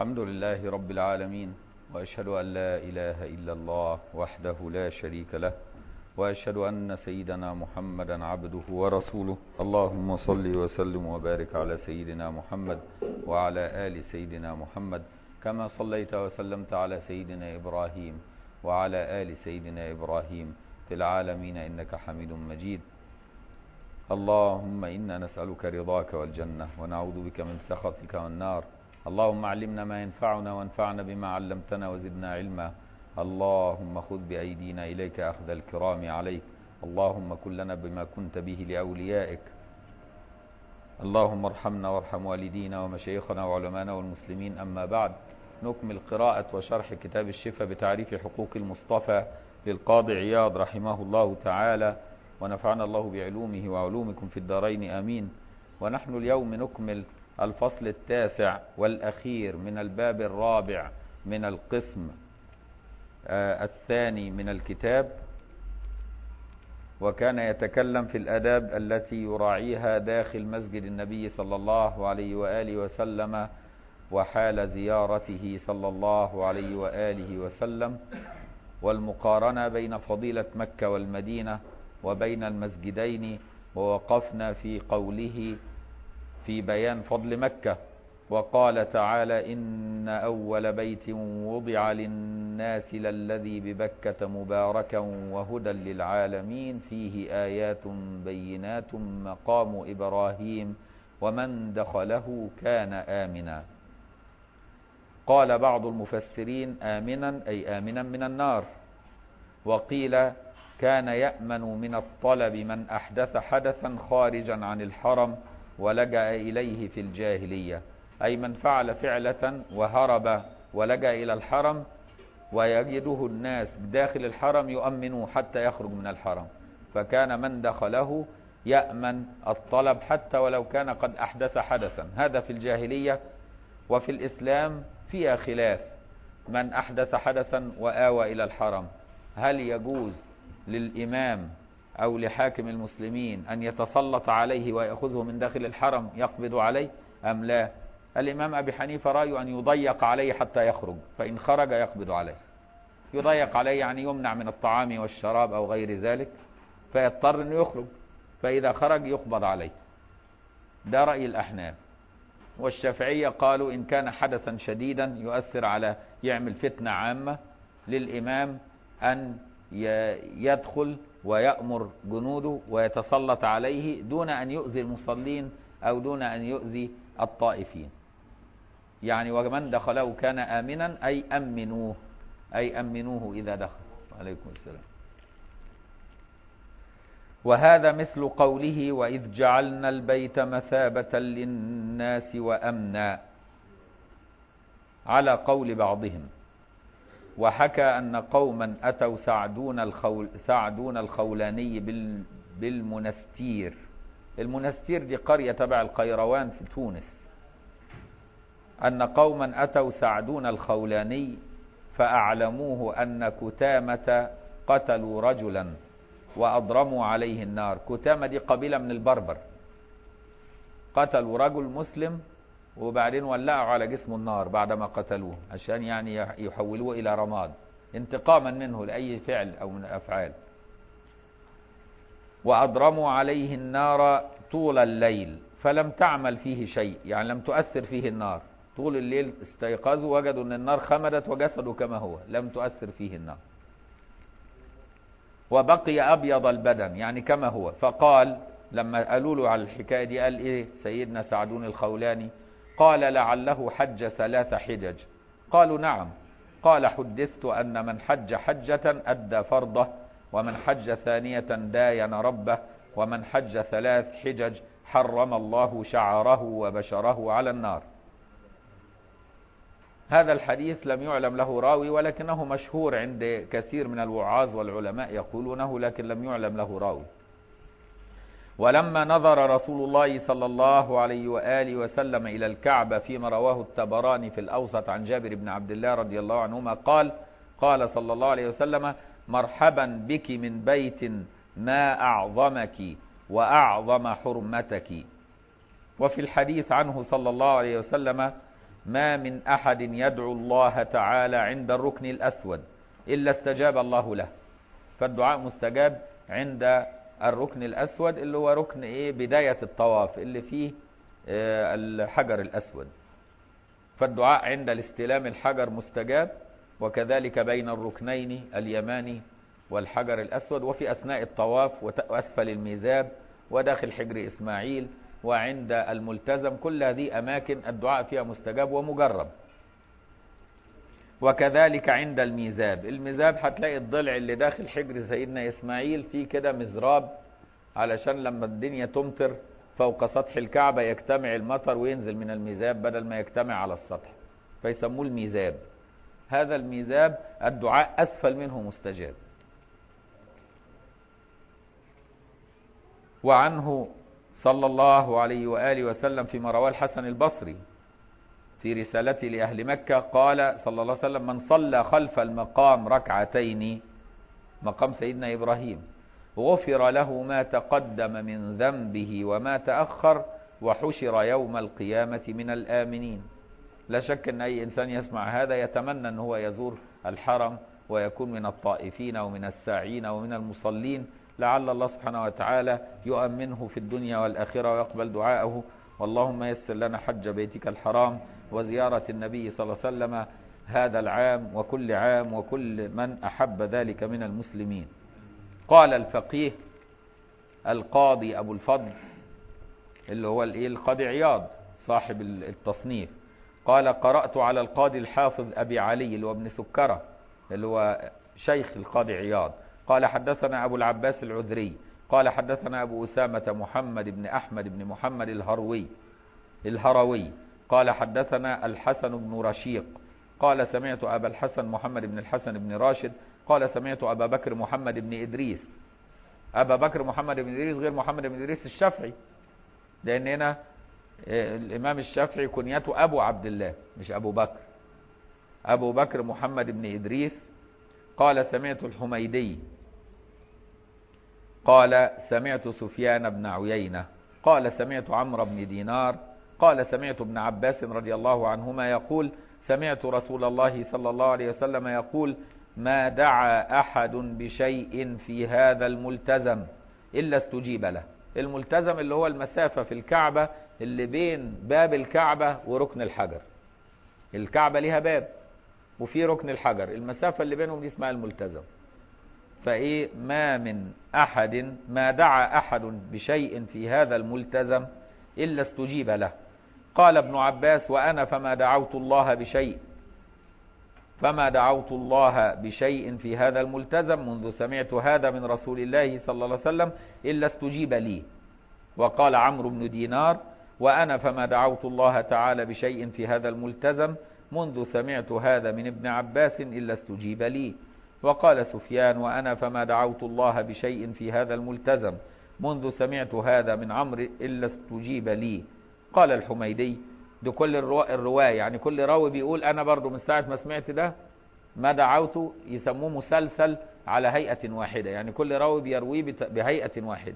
الحمد لله رب العالمين، وأشهد أن لا إله إلا الله وحده لا شريك له، وأشهد أن سيدنا محمدا عبده ورسوله. اللهم صل وسلم وبارك على سيدنا محمد وعلى آل سيدنا محمد، كما صليت وسلمت على سيدنا إبراهيم وعلى آل سيدنا إبراهيم في العالمين إنك حميد مجيد. اللهم إنا نسألك رضاك والجنة، ونعوذ بك من سخطك والنار. اللهم علمنا ما ينفعنا، وانفعنا بما علمتنا، وزدنا علما. اللهم خذ بأيدينا إليك أخذ الكرام عليك. اللهم كن لنا بما كنت به لأوليائك. اللهم ارحمنا وارحم والدينا ومشايخنا وعلمانا والمسلمين. أما بعد، نكمل قراءة وشرح كتاب الشفاء بتعريف حقوق المصطفى للقاضي عياض رحمه الله تعالى، ونفعنا الله بعلومه وعلومكم في الدارين آمين. ونحن اليوم نكمل الفصل التاسع والأخير من الباب الرابع من القسم الثاني من الكتاب، وكان يتكلم في الآداب التي يراعيها داخل مسجد النبي صلى الله عليه وآله وسلم، وحال زيارته صلى الله عليه وآله وسلم، والمقارنة بين فضيلة مكة والمدينة وبين المسجدين. ووقفنا في قوله في بيان فضل مكة، وقال تعالى: إن أول بيت وضع للناس للذي ببكة مباركا وهدى للعالمين فيه آيات بينات مقام إبراهيم ومن دخله كان آمنا. قال بعض المفسرين آمنا أي آمنا من النار، وقيل كان يأمن من الطلب من أحدث حدثا خارجا عن الحرم ولجأ إليه في الجاهلية، أي من فعل فعلة وهرب ولجأ إلى الحرم ويجده الناس داخل الحرم يؤمنوه حتى يخرج من الحرم، فكان من دخله يأمن الطلب حتى ولو كان قد أحدث حدثا. هذا في الجاهلية. وفي الإسلام فيها خلاف: من أحدث حدثا وآوى إلى الحرم، هل يجوز للإمام أو لحاكم المسلمين أن يتسلط عليه ويأخذه من داخل الحرم يقبض عليه أم لا؟ الإمام أبي حنيفة رأيه أن يضيق عليه حتى يخرج، فإن خرج يقبض عليه. يضيق عليه يعني يمنع من الطعام والشراب أو غير ذلك، فيضطر أن يخرج، فإذا خرج يقبض عليه. ده رأي الأحناف. والشافعية قالوا إن كان حدثا شديدا يؤثر على يعمل فتنة عامة، للإمام أن يدخل ويأمر جنوده ويتسلط عليه دون أن يؤذي المصلين أو دون أن يؤذي الطائفين. يعني ومن دخله كان آمنا أي أمنوه، أي أمنوه إذا دخل. عليكم السلام. وهذا مثل قوله: وإذ جعلنا البيت مثابة للناس وأمنا، على قول بعضهم. وحكى أن قوما أتوا سعدون الخولاني بالمنستير. المنستير دي قرية تبع القيروان في تونس. أن قوما أتوا سعدون الخولاني فأعلموه أن كتامة قتلوا رجلا وأضرموا عليه النار. كتامة دي قبيلة من البربر، قتلوا رجل مسلم وبعدين ولعوا على جسمه النار بعدما قتلوه، عشان يعني يحولوه إلى رماد انتقاما منه لأي فعل أو من الأفعال. وأضرموا عليه النار طول الليل فلم تعمل فيه شيء، يعني لم تؤثر فيه النار. طول الليل استيقظوا وجدوا أن النار خمدت وجسده كما هو، لم تؤثر فيه النار. وبقي أبيض البدن يعني كما هو. فقال لما قالوا له على الحكاية دي قال إيه سيدنا سعدون الخولاني؟ قال لعله حج 3 حجج. قالوا نعم. قال حدثت أن من حج حجة أدى فرضه، ومن حج 2 داين ربه، ومن حج 3 حجج حرم الله شعره وبشره على النار. هذا الحديث لم يعلم له راوي، ولكنه مشهور عند كثير من الوعاظ والعلماء يقولونه، لكن لم يعلم له راوي. ولما نظر رسول الله صلى الله عليه وآله وسلم إلى الكعبة فيما رواه الطبراني في الأوسط عن جابر بن عبد الله رضي الله عنهما قال صلى الله عليه وسلم: مرحبا بك من بيت ما أعظمك وأعظم حرمتك. وفي الحديث عنه صلى الله عليه وسلم ما من أحد يدعو الله تعالى عند الركن الأسود إلا استجاب الله له. فالدعاء مستجاب عند الركن الأسود اللي هو ركن بداية الطواف اللي فيه الحجر الأسود. فالدعاء عند الاستلام الحجر مستجاب، وكذلك بين الركنين اليماني والحجر الأسود، وفي أثناء الطواف وأسفل الميزاب وداخل حجر إسماعيل وعند الملتزم. كل هذه أماكن الدعاء فيها مستجاب ومجرب. وكذلك عند الميزاب. الميزاب هتلاقي الضلع اللي داخل حجر سيدنا إسماعيل فيه كده مزراب، علشان لما الدنيا تمطر فوق سطح الكعبة يجتمع المطر وينزل من الميزاب بدل ما يجتمع على السطح، فيسموه الميزاب. هذا الميزاب الدعاء أسفل منه مستجاب. وعنه صلى الله عليه وآله وسلم فيما رواه الحسن البصري في رسالته لأهل مكة قال صلى الله عليه وسلم: من صلى خلف المقام ركعتين، مقام سيدنا إبراهيم، غفر له ما تقدم من ذنبه وما تأخر وحشر يوم القيامة من الآمنين. لا شك أن أي إنسان يسمع هذا يتمنى أن هو يزور الحرم ويكون من الطائفين ومن الساعين ومن المصلين، لعل الله سبحانه وتعالى يؤمنه في الدنيا والآخرة ويقبل دعاءه. واللهم يسر لنا حج بيتك الحرام وزيارة النبي صلى الله عليه وسلم هذا العام وكل عام وكل من أحب ذلك من المسلمين. قال الفقيه القاضي أبو الفضل اللي هو القاضي عياض صاحب التصنيف، قال: قرأت على القاضي الحافظ أبي علي اللي هو ابن سكرة اللي هو شيخ القاضي عياض، قال: حدثنا أبو العباس العذري قال: حدثنا أبو أسامة محمد بن أحمد بن محمد الهروي قال: حدثنا الحسن بن رشيق قال: سمعت أبا الحسن محمد بن الحسن بن راشد قال: سمعت أبا بكر محمد بن إدريس. أبا بكر محمد بن إدريس غير محمد بن إدريس الشافعي، لأن هنا الإمام الشافعي كنيته أبو عبد الله مش أبو بكر. أبو بكر محمد بن إدريس قال: سمعت الحميدي قال: سمعت سفيان بن عيينة قال: سمعت عمرو بن دينار قال: سمعت ابن عباس رضي الله عنهما يقول: سمعت رسول الله صلى الله عليه وسلم يقول: ما دعا أحد بشيء في هذا الملتزم إلا استجيب له. الملتزم اللي هو المسافة في الكعبة اللي بين باب الكعبة وركن الحجر. الكعبة لها باب وفي ركن الحجر، المسافة اللي بينهم دي اسمها الملتزم. ما من أحد ما دعا أحد بشيء في هذا الملتزم إلا استجيب له. قال ابن عباس: وأنا فما دعوت الله بشيء في هذا الملتزم منذ سمعت هذا من رسول الله صلى الله عليه وسلم إلا استجيب لي. وقال عمرو بن دينار: وأنا فما دعوت الله تعالى بشيء في هذا الملتزم منذ سمعت هذا من ابن عباس إلا استجيب لي. وقال سفيان: وأنا فما دعوت الله بشيء في هذا الملتزم منذ سمعت هذا من عمرو إلا استجيب لي. قال الحميدي: دي كل الرواية، يعني كل راوي بيقول أنا برضو من ساعة ما سمعت ده ما دعوت، يسموه مسلسل على هيئة واحدة، يعني كل راوي بيرويه بهيئة واحدة.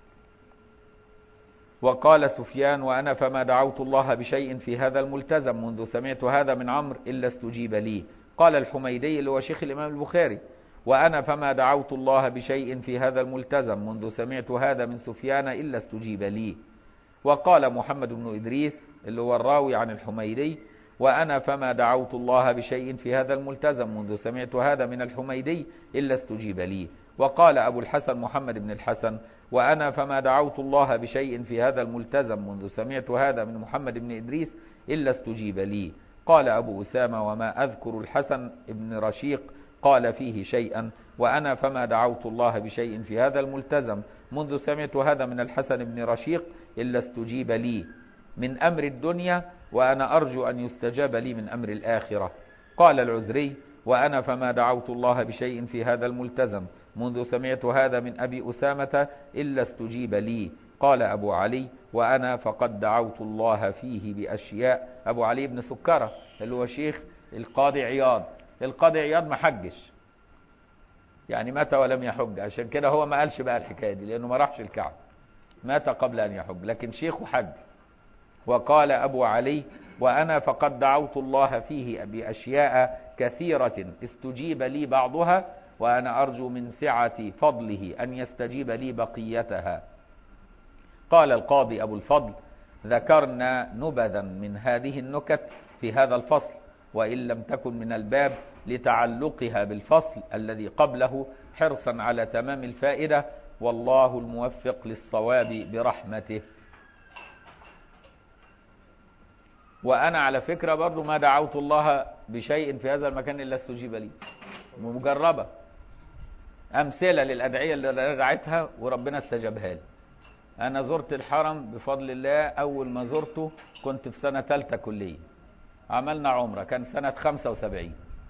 وقال سفيان: وأنا فما دعوت الله بشيء في هذا الملتزم منذ سمعت هذا من عمرو إلا استجيب لي. قال الحميدي اللي هو شيخ الإمام البخاري: وأنا فما دعوت الله بشيء في هذا الملتزم منذ سمعت هذا من سفيان إلا استجيب لي. وقال محمد بن إدريس اللي هو الراوي عن الحميدي: وأنا فما دعوت الله بشيء في هذا الملتزم منذ سمعت هذا من الحميدي إلا استجيب لي. وقال أبو الحسن محمد بن الحسن: وأنا فما دعوت الله بشيء في هذا الملتزم منذ سمعت هذا من محمد بن إدريس إلا استجيب لي. قال أبو أسامة: وما أذكر الحسن بن رشيق قال فيه شيئا، وأنا فما دعوت الله بشيء في هذا الملتزم منذ سمعت هذا من الحسن بن رشيق إلا استجيب لي من أمر الدنيا، وأنا أرجو أن يستجاب لي من أمر الآخرة. قال العذري: وأنا فما دعوت الله بشيء في هذا الملتزم منذ سمعت هذا من أبي أسامة إلا استجيب لي. قال أبو علي: وأنا فقد دعوت الله فيه بأشياء. أبو علي بن سكرة اللي هو شيخ القاضي عياض. القاضي عياض ما حجش، يعني مات ولم يحج، عشان كده هو ما قالش بقى الحكاية دي لأنه ما راحش الكعبة، مات قبل أن يحج، لكن شيخه حج وقال أبو علي: وأنا فقد دعوت الله فيه بأشياء كثيرة استجيب لي بعضها، وأنا أرجو من سعة فضله أن يستجيب لي بقيتها. قال القاضي أبو الفضل: ذكرنا نبذا من هذه النكت في هذا الفصل، وإن لم تكن من الباب لتعلقها بالفصل الذي قبله حرصا على تمام الفائدة، والله الموفق للصواب برحمته. وأنا على فكرة برضو ما دعوت الله بشيء في هذا المكان إلا استجيب لي، مجربة أمثلة للأدعية اللي دعيتها وربنا استجابها لي. أنا زرت الحرم بفضل الله، أول ما زرته كنت في سنة 3 كلية، عملنا عمرة كان سنة 75،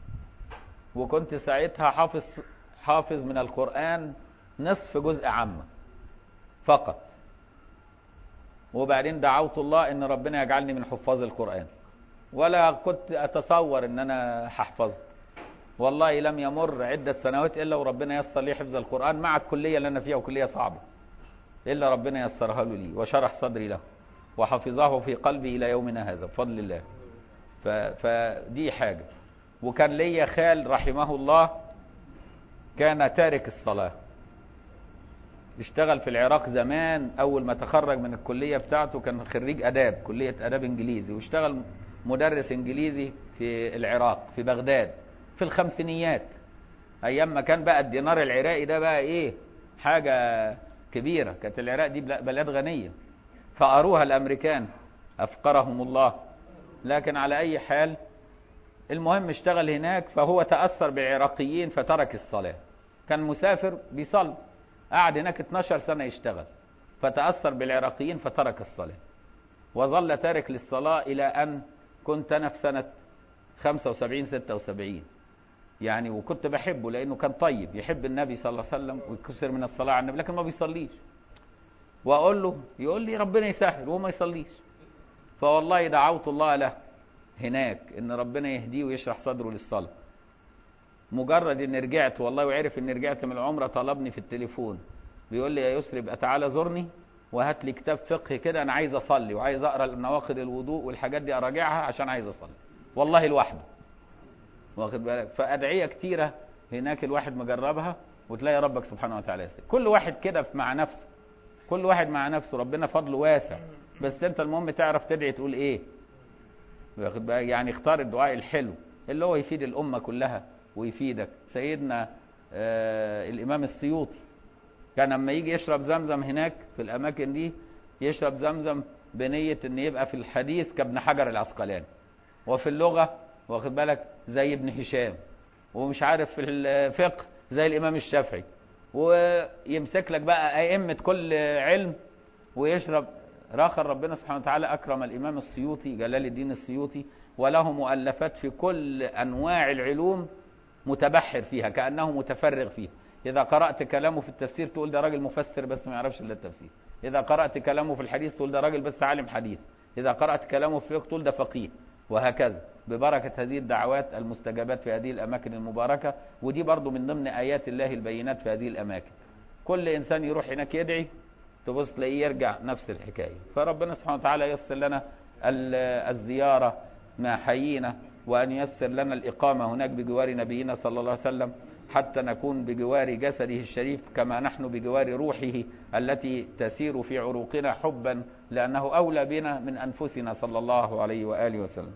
وكنت ساعتها حافظ من القرآن نصف جزء عامة فقط، وبعدين دعوت الله ان ربنا يجعلني من حفاظ القرآن، ولا كنت اتصور ان انا هحفظه. والله لم يمر عدة سنوات الا وربنا يسر لي حفظ القرآن مع الكلية اللي انا فيها، وكلية صعبة، الا ربنا يسرها له لي وشرح صدري له وحفظه في قلبي الى يومنا هذا بفضل الله. فدي حاجة. وكان ليا خال رحمه الله كان تارك الصلاة، اشتغل في العراق زمان، اول ما تخرج من الكلية بتاعته كان خريج اداب، كلية اداب انجليزي، واشتغل مدرس انجليزي في العراق في بغداد في الخمسينيات، ايام ما كان بقى الدينار العراقي ده بقى ايه، حاجة كبيرة، كانت العراق دي بلاد غنية، فقروها الامريكان افقرهم الله. لكن على اي حال المهم اشتغل هناك، فهو تأثر بالعراقيين فترك الصلاة، كان مسافر بيصلي، قعد هناك 12 سنة يشتغل، فتأثر بالعراقيين فترك الصلاة، وظل تارك للصلاة إلى أن كنت أنا في سنة 75 76 يعني، وكنت بحبه لأنه كان طيب يحب النبي صلى الله عليه وسلم ويكثر من الصلاة على النبي، لكن ما بيصليش، وأقول له يقول لي ربنا يسهل وهو ما يصليش. فوالله دعوت الله له هناك ان ربنا يهديه ويشرح صدره للصلاة. مجرد ان رجعت والله وعرف ان رجعت من العمرة طلبني في التليفون، بيقول لي يا يسري ابقى تعالى زورني وهات لي كتاب فقه كده، انا عايز اصلي وعايز اقرا نواقض الوضوء والحاجات دي اراجعها عشان عايز اصلي، والله لوحده، واخد بالك. فادعية كتيرة هناك الواحد مجربها، وتلاقي ربك سبحانه وتعالى يسر. كل واحد كده مع نفسه، كل واحد مع نفسه، ربنا فضله واسع، بس انت المهم تعرف تدعي تقول ايه، يعني اختار الدعاء الحلو اللي هو يفيد الأمة كلها ويفيدك. سيدنا الإمام السيوطي كان لما يجي يشرب زمزم هناك في الأماكن دي، يشرب زمزم بنية ان يبقى في الحديث كابن حجر العسقلاني، وفي اللغة واخد بالك زي ابن هشام، ومش عارف في الفقه زي الإمام الشافعي، ويمسك لك بقى أئمة كل علم ويشرب. راخر ربنا سبحانه وتعالى أكرم الإمام السيوطي جلال الدين السيوطي، وله مؤلفات في كل أنواع العلوم، متبحر فيها كأنه متفرغ فيها. إذا قرأت كلامه في التفسير تقول ده راجل مفسر بس ما يعرفش إلا التفسير، إذا قرأت كلامه في الحديث تقول ده راجل بس عالم حديث، إذا قرأت كلامه في الفقه تقول ده فقيه، وهكذا ببركة هذه الدعوات المستجابات في هذه الأماكن المباركة. ودي برضو من ضمن آيات الله البينات في هذه الأماكن. كل إنسان يروح هناك يدعي تبص تلاقيه يرجع نفس الحكاية. فربنا سبحانه وتعالى ييسر لنا الزيارة ما حيينا، وأن ييسر لنا الإقامة هناك بجوار نبينا صلى الله عليه وسلم، حتى نكون بجوار جسده الشريف كما نحن بجوار روحه التي تسير في عروقنا حبا، لأنه أولى بنا من أنفسنا صلى الله عليه وآله وسلم.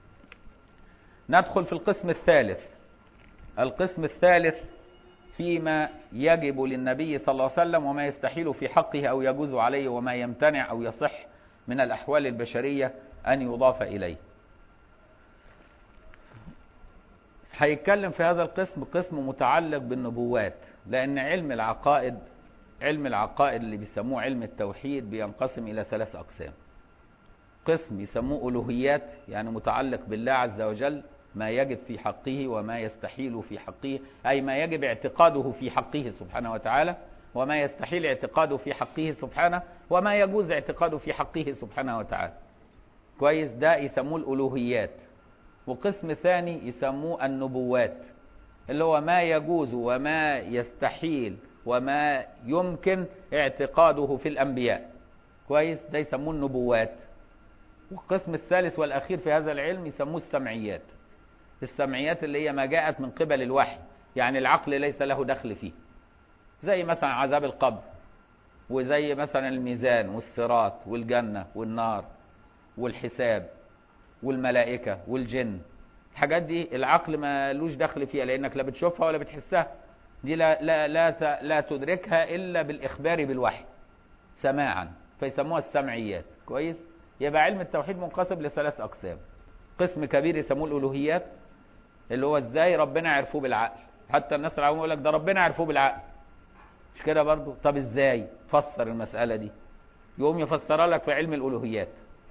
ندخل في القسم الثالث. القسم الثالث فيما يجب للنبي صلى الله عليه وسلم وما يستحيل في حقه أو يجوز عليه، وما يمتنع أو يصح من الأحوال البشرية أن يضاف إليه. هيتكلم في هذا القسم قسم متعلق بالنبوات، لأن علم العقائد اللي بيسموه علم التوحيد بينقسم إلى 3 أقسام. قسم يسموه ألوهيات، يعني متعلق بالله عز وجل، ما يجب في حقه وما يستحيل في حقه، أي ما يجب اعتقاده في حقه سبحانه وتعالى، وما يستحيل اعتقاده في حقه سبحانه، وما يجوز اعتقاده في حقه سبحانه وتعالى. كويس، ده يسموه الألوهيات. وقسم ثاني يسموه النبوات، اللي هو ما يجوز وما يستحيل وما يمكن اعتقاده في الأنبياء. كويس، ده يسموه النبوات. والقسم الثالث والأخير في هذا العلم يسموه السمعيات. السمعيات اللي هي ما جاءت من قبل الوحي، يعني العقل ليس له دخل فيه، زي مثلا عذاب القبر، وزي مثلا الميزان والصراط والجنة والنار والحساب والملائكة والجن. الحاجات دي العقل ما لوش دخل فيها، لأنك لا بتشوفها ولا بتحسها. دي لا تدركها إلا بالإخبار بالوحي سماعا، فيسموها السمعيات. كويس. يبقى علم التوحيد منقسم لثلاث أقسام. قسم كبير يسموه الألوهيات، اللي هو ازاي ربنا عرفوه بالعقل. حتى الناس العوام يقول لك ده ربنا عرفوه بالعقل، مش كده برضو؟ طب ازاي فسر المسألة دي؟ يقوم يفسرها لك في علم الألوهيات.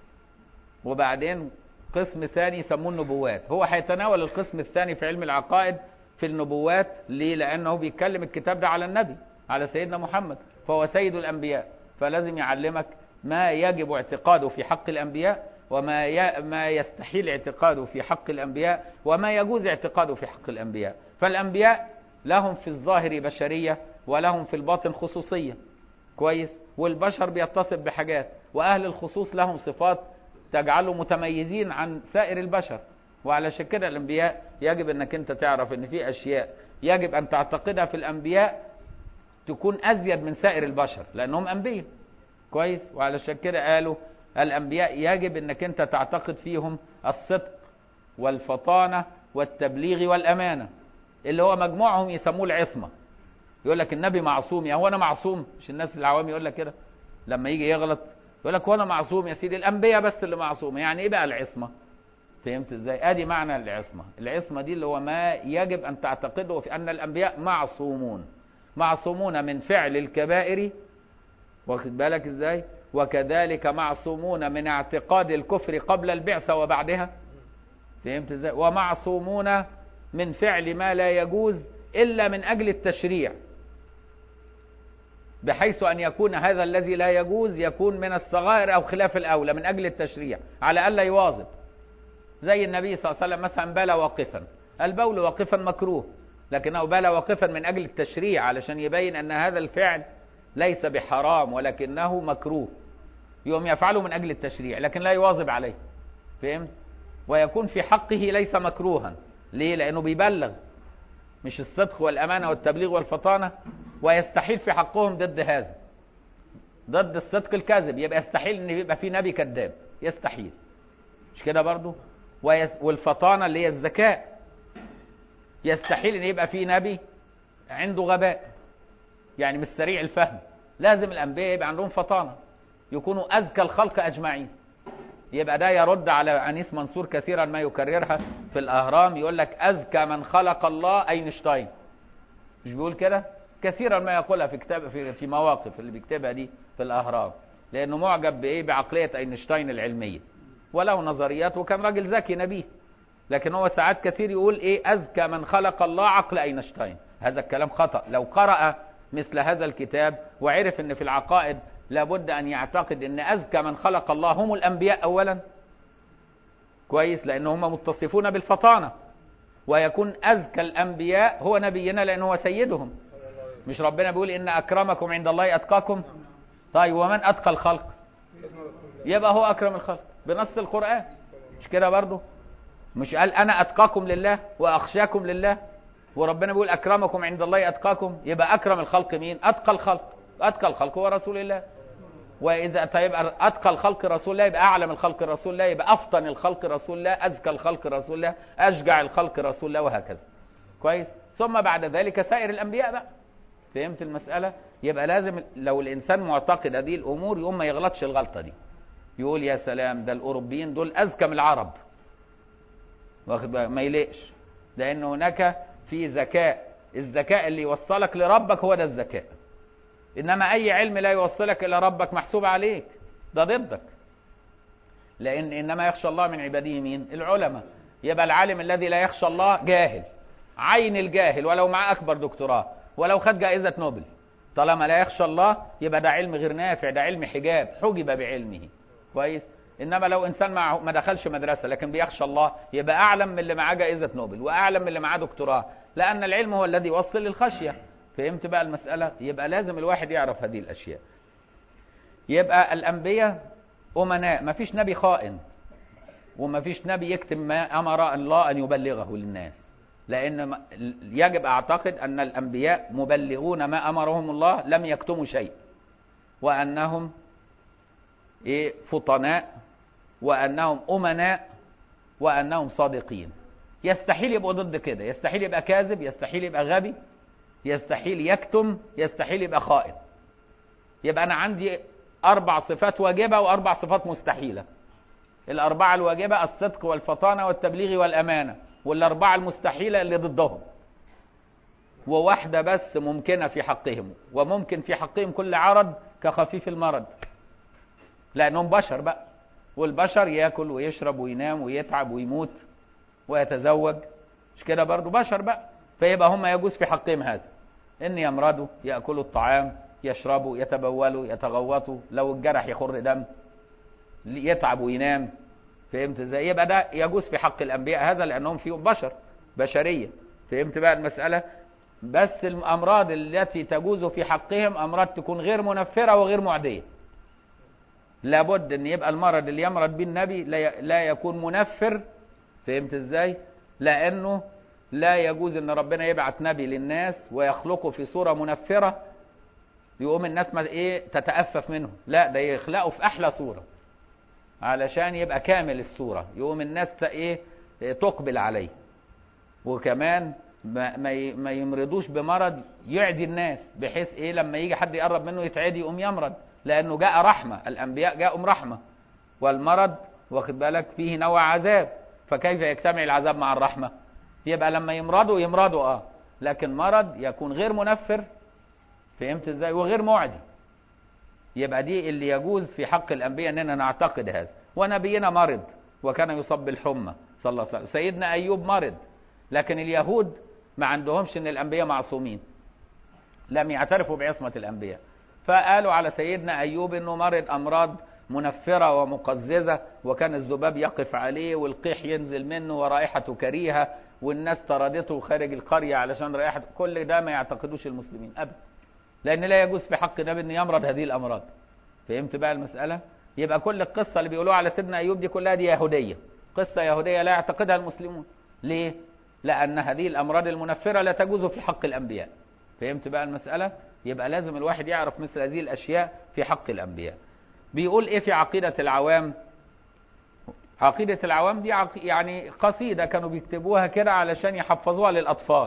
وبعدين قسم ثاني يسموه النبوات، هو هيتناول القسم الثاني في علم العقائد في النبوات. ليه؟ لأنه بيتكلم الكتاب ده على النبي، على سيدنا محمد، فهو سيد الأنبياء، فلازم يعلمك ما يجب اعتقاده في حق الأنبياء، ما يستحيل اعتقاده في حق الأنبياء، وما يجوز اعتقاده في حق الأنبياء. فالأنبياء لهم في الظاهر بشرية ولهم في الباطن خصوصية. كويس. والبشر بيتصف بحاجات، وأهل الخصوص لهم صفات تجعلهم متميزين عن سائر البشر. وعلشان كده الأنبياء يجب أنك أنت تعرف أن في أشياء يجب أن تعتقدها في الأنبياء تكون أزيد من سائر البشر، لأنهم أنبياء. كويس. وعلشان كده قالوا الأنبياء يجب أنك أنت تعتقد فيهم الصدق والفطانة والتبليغ والأمانة، اللي هو مجموعهم يسموه العصمة. يقول لك النبي معصوم، يا هو أنا معصوم؟ مش الناس العوام يقول لك كده لما يجي يغلط، يقول لك هو أنا معصوم؟ يا سيدي الأنبياء بس اللي معصوم. يعني إيه بقى العصمة؟ فهمت إزاي؟ أدي معنى العصمة. العصمة دي اللي هو ما يجب أن تعتقده في أن الأنبياء معصومون، معصومون من فعل الكبائر، واخد بالك إزاي؟ وكذلك معصومون من اعتقاد الكفر قبل البعثة وبعدها. فهمت إزاي؟ ومعصومون من فعل ما لا يجوز إلا من أجل التشريع، بحيث أن يكون هذا الذي لا يجوز يكون من الصغائر أو خلاف الأولى من أجل التشريع، على ألا يواظب. زي النبي صلى الله عليه وسلم مثلا بال واقفا، البول واقفا مكروه، لكنه بال واقفا من أجل التشريع، علشان يبين أن هذا الفعل ليس بحرام ولكنه مكروه، يوم يفعله من أجل التشريع لكن لا يواظب عليه. فهمت؟ ويكون في حقه ليس مكروها. ليه؟ لأنه بيبلغ، مش الصدق والأمانة والتبليغ والفطانة. ويستحيل في حقهم ضد هذا، ضد الصدق الكاذب. يبقى يستحيل ان يبقى في نبي كذاب، يستحيل، مش كده برضو؟ والفطانة اللي هي الذكاء، يستحيل ان يبقى في نبي عنده غباء، يعني مش سريع الفهم. لازم الأنبياء يبقى عندهم فطانة، يكونوا أذكى الخلق أجمعين. يبقى ده يرد على أنيس منصور كثيرا ما يكررها في الأهرام، يقول لك أذكى من خلق الله أينشتاين. مش بيقول كده؟ كثيرا ما يقولها في كتاب في مواقف اللي بيكتبها دي في الأهرام، لأنه معجب بإيه؟ بعقلية أينشتاين العلمية، وله نظريات، وكان راجل ذكي نبيه. لكن هو ساعات كثير يقول إيه؟ أذكى من خلق الله عقل أينشتاين. هذا الكلام خطأ. لو قرأ مثل هذا الكتاب وعرف أن في العقائد لابد أن يعتقد أن أذكى من خلق الله هم الأنبياء أولا. كويس. لأنهم متصفون بالفطانة، ويكون أذكى الأنبياء هو نبينا لأنه هو سيدهم. مش ربنا بيقول إن أكرمكم عند الله أتقاكم؟ طيب ومن أتقى الخلق؟ يبقى هو أكرم الخلق بنص القرآن، مش كده برضو؟ مش قال أنا أتقاكم لله وأخشاكم لله؟ وربنا بيقول أكرمكم عند الله أتقاكم. يبقى أكرم الخلق مين؟ أتقى الخلق. أتقى الخلق هو رسول الله. وإذا يبقى أتقى الخلق رسول الله، يبقى أعلم الخلق رسول الله، يبقى أفطن الخلق رسول الله، أذكى الخلق رسول الله، أشجع الخلق رسول الله، وهكذا. كويس. ثم بعد ذلك سائر الأنبياء بقى. فهمت المسألة؟ يبقى لازم لو الإنسان معتقد هذه الأمور يقوم ما يغلطش الغلطة دي، يقول يا سلام ده الأوروبيين دول أذكى من العرب، واخد بالك؟ ما يليقش، لأن هناك في ذكاء. الذكاء اللي يوصلك لربك هو ده الذكاء. إنما أي علم لا يوصلك إلى ربك محسوب عليك، ده ضدك. لأن إنما يخشى الله من عباده مين؟ العلماء. يبقى العالم الذي لا يخشى الله جاهل، عين الجاهل، ولو معاه أكبر دكتوراه، ولو خد جائزة نوبل، طالما لا يخشى الله يبقى ده علم غير نافع، ده علم حجاب، حجب بعلمه. كويس. إنما لو إنسان ما دخلش مدرسة لكن بيخشى الله، يبقى أعلم من اللي معاه جائزة نوبل وأعلم من اللي معاه دكتوراه، لأن العلم هو الذي يوصل للخشية. فهمت بقى المسألة؟ يبقى لازم الواحد يعرف هذه الأشياء. يبقى الأنبياء أمناء، ما فيش نبي خائن. وما فيش نبي يكتم ما أمر الله أن يبلغه للناس، لأن يجب أعتقد أن الأنبياء مبلغون ما أمرهم الله، لم يكتموا شيء، وأنهم فطناء، وأنهم أمناء، وأنهم صادقين. يستحيل يبقوا ضد كده، يستحيل يبقى كاذب، يستحيل يبقى غبي، يستحيل يكتم، يستحيل يبقى خائن. يبقى أنا عندي 4 صفات واجبة و4 صفات مستحيلة. ال4 الواجبة الصدق والفطانة والتبليغ والأمانة، وال4 المستحيلة اللي ضدهم، وواحدة بس ممكنة في حقهم، وممكن في حقهم كل عرض كخفيف المرض، لأنهم بشر بقى، والبشر يأكل ويشرب وينام ويتعب ويموت ويتزوج، مش كده برضو بشر بقى. فيبقى هم يجوز في حقهم هذا، إن يمرضوا، يأكلوا الطعام، يشربوا، يتبولوا، يتغوطوا، لو الجرح يخر دم، يتعب وينام. فهمت ازاي؟ يبقى ده يجوز في حق الأنبياء هذا، لأنهم فيهم بشر، بشرية. فهمت بقى المسألة؟ بس الأمراض التي تجوز في حقهم أمراض تكون غير منفرة وغير معدية. لابد ان يبقى المرض اللي يمرض به النبي لا يكون منفر. فهمت ازاي؟ لانه لا يجوز ان ربنا يبعث نبي للناس ويخلقه في صورة منفرة يقوم الناس ما تتأفف منه، لا، ده يخلقه في احلى صورة علشان يبقى كامل الصورة، يقوم الناس تقبل عليه. وكمان ما يمرضوش بمرض يعدي الناس، بحيث لما يجي حد يقرب منه يتعدي يقوم يمرض، لأنه جاء رحمة، الأنبياء جاءهم رحمة، والمرض واخد بالك فيه نوع عذاب، فكيف يجتمع العذاب مع الرحمة؟ يبقى لما يمرضوا لكن مرض يكون غير منفر. فهمت ازاي؟ وغير معدي. يبقى دي اللي يجوز في حق الأنبياء أننا نعتقد هذا. ونبينا مرض وكان يصاب بالحمى صلى الله عليه وسلم. سيدنا أيوب مرض، لكن اليهود ما عندهمش ان الأنبياء معصومين، لم يعترفوا بعصمة الأنبياء، فقالوا على سيدنا أيوب أنه مرض أمراض منفرة ومقززة، وكان الذباب يقف عليه والقيح ينزل منه ورائحته كريهة، والناس طردته خارج القرية علشان رائحته. كل ده ما يعتقدوش المسلمين أبدا، لأن لا يجوز في حق نبي أن يمرض هذه الأمراض. فهمت بقى المسألة؟ يبقى كل القصة اللي بيقولوها على سيدنا أيوب دي كلها دي يهودية، قصة يهودية لا يعتقدها المسلمون. ليه؟ لأن هذه الأمراض المنفرة لا تجوز في حق الأنبياء. فهمت بقى المسألة؟ يبقى لازم الواحد يعرف مثل هذه الأشياء في حق الأنبياء. بيقول في عقيدة العوام؟ عقيدة العوام دي يعني قصيدة كانوا بيكتبوها كده علشان يحفظوها للأطفال،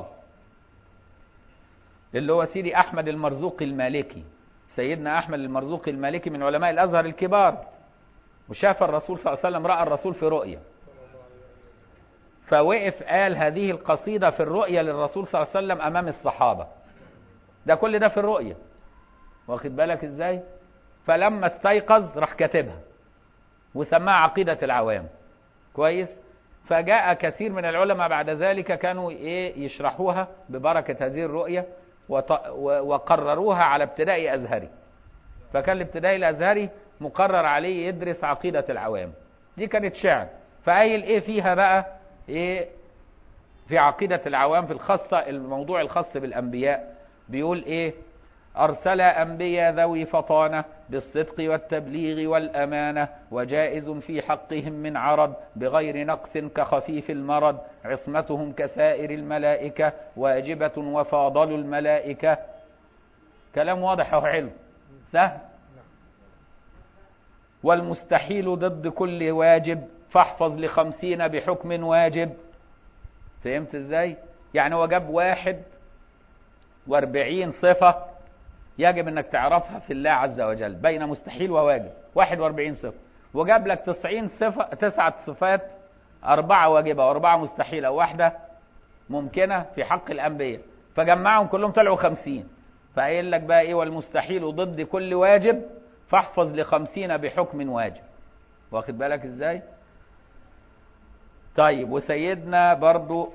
اللي هو سيدي أحمد المرزوقي المالكي. سيدنا أحمد المرزوقي المالكي من علماء الأزهر الكبار، وشاف الرسول صلى الله عليه وسلم، رأى الرسول في رؤيا، فوقف قال هذه القصيدة في الرؤيا للرسول صلى الله عليه وسلم أمام الصحابة. ده كل ده في الرؤيا، واخد بالك ازاي؟ فلما استيقظ راح كاتبها وسماها عقيدة العوام. كويس؟ فجاء كثير من العلماء بعد ذلك كانوا يشرحوها ببركة هذه الرؤيا، وقرروها على ابتدائي أزهري. فكان الابتدائي الأزهري مقرر عليه يدرس عقيدة العوام. دي كانت شعر، فقايل فيها بقى في عقيدة العوام في الخاصة، الموضوع الخاص بالأنبياء، بيقول أرسل أنبياء ذوي فطانة بالصدق والتبليغ والأمانة، وجائز في حقهم من عرض بغير نقص كخفيف المرض، عصمتهم كسائر الملائكة واجبة وفاضل الملائكة. كلام واضح وحلو سهل. والمستحيل ضد كل واجب، فاحفظ ل50 بحكم واجب. فهمت ازاي؟ يعني هو جاب 41 صفة يجب انك تعرفها في الله عز وجل بين مستحيل وواجب، 41 صفة، وجاب لك 90 صفة، 9 صفات، 4 واجبة و4 مستحيلة وواحدة ممكنة في حق الأنبياء، فجمعهم كلهم طلعوا 50. فقايل لك بقى والمستحيل ضد كل واجب، فاحفظ ل50 بحكم واجب. واخد بالك ازاي؟ طيب، وسيدنا برضو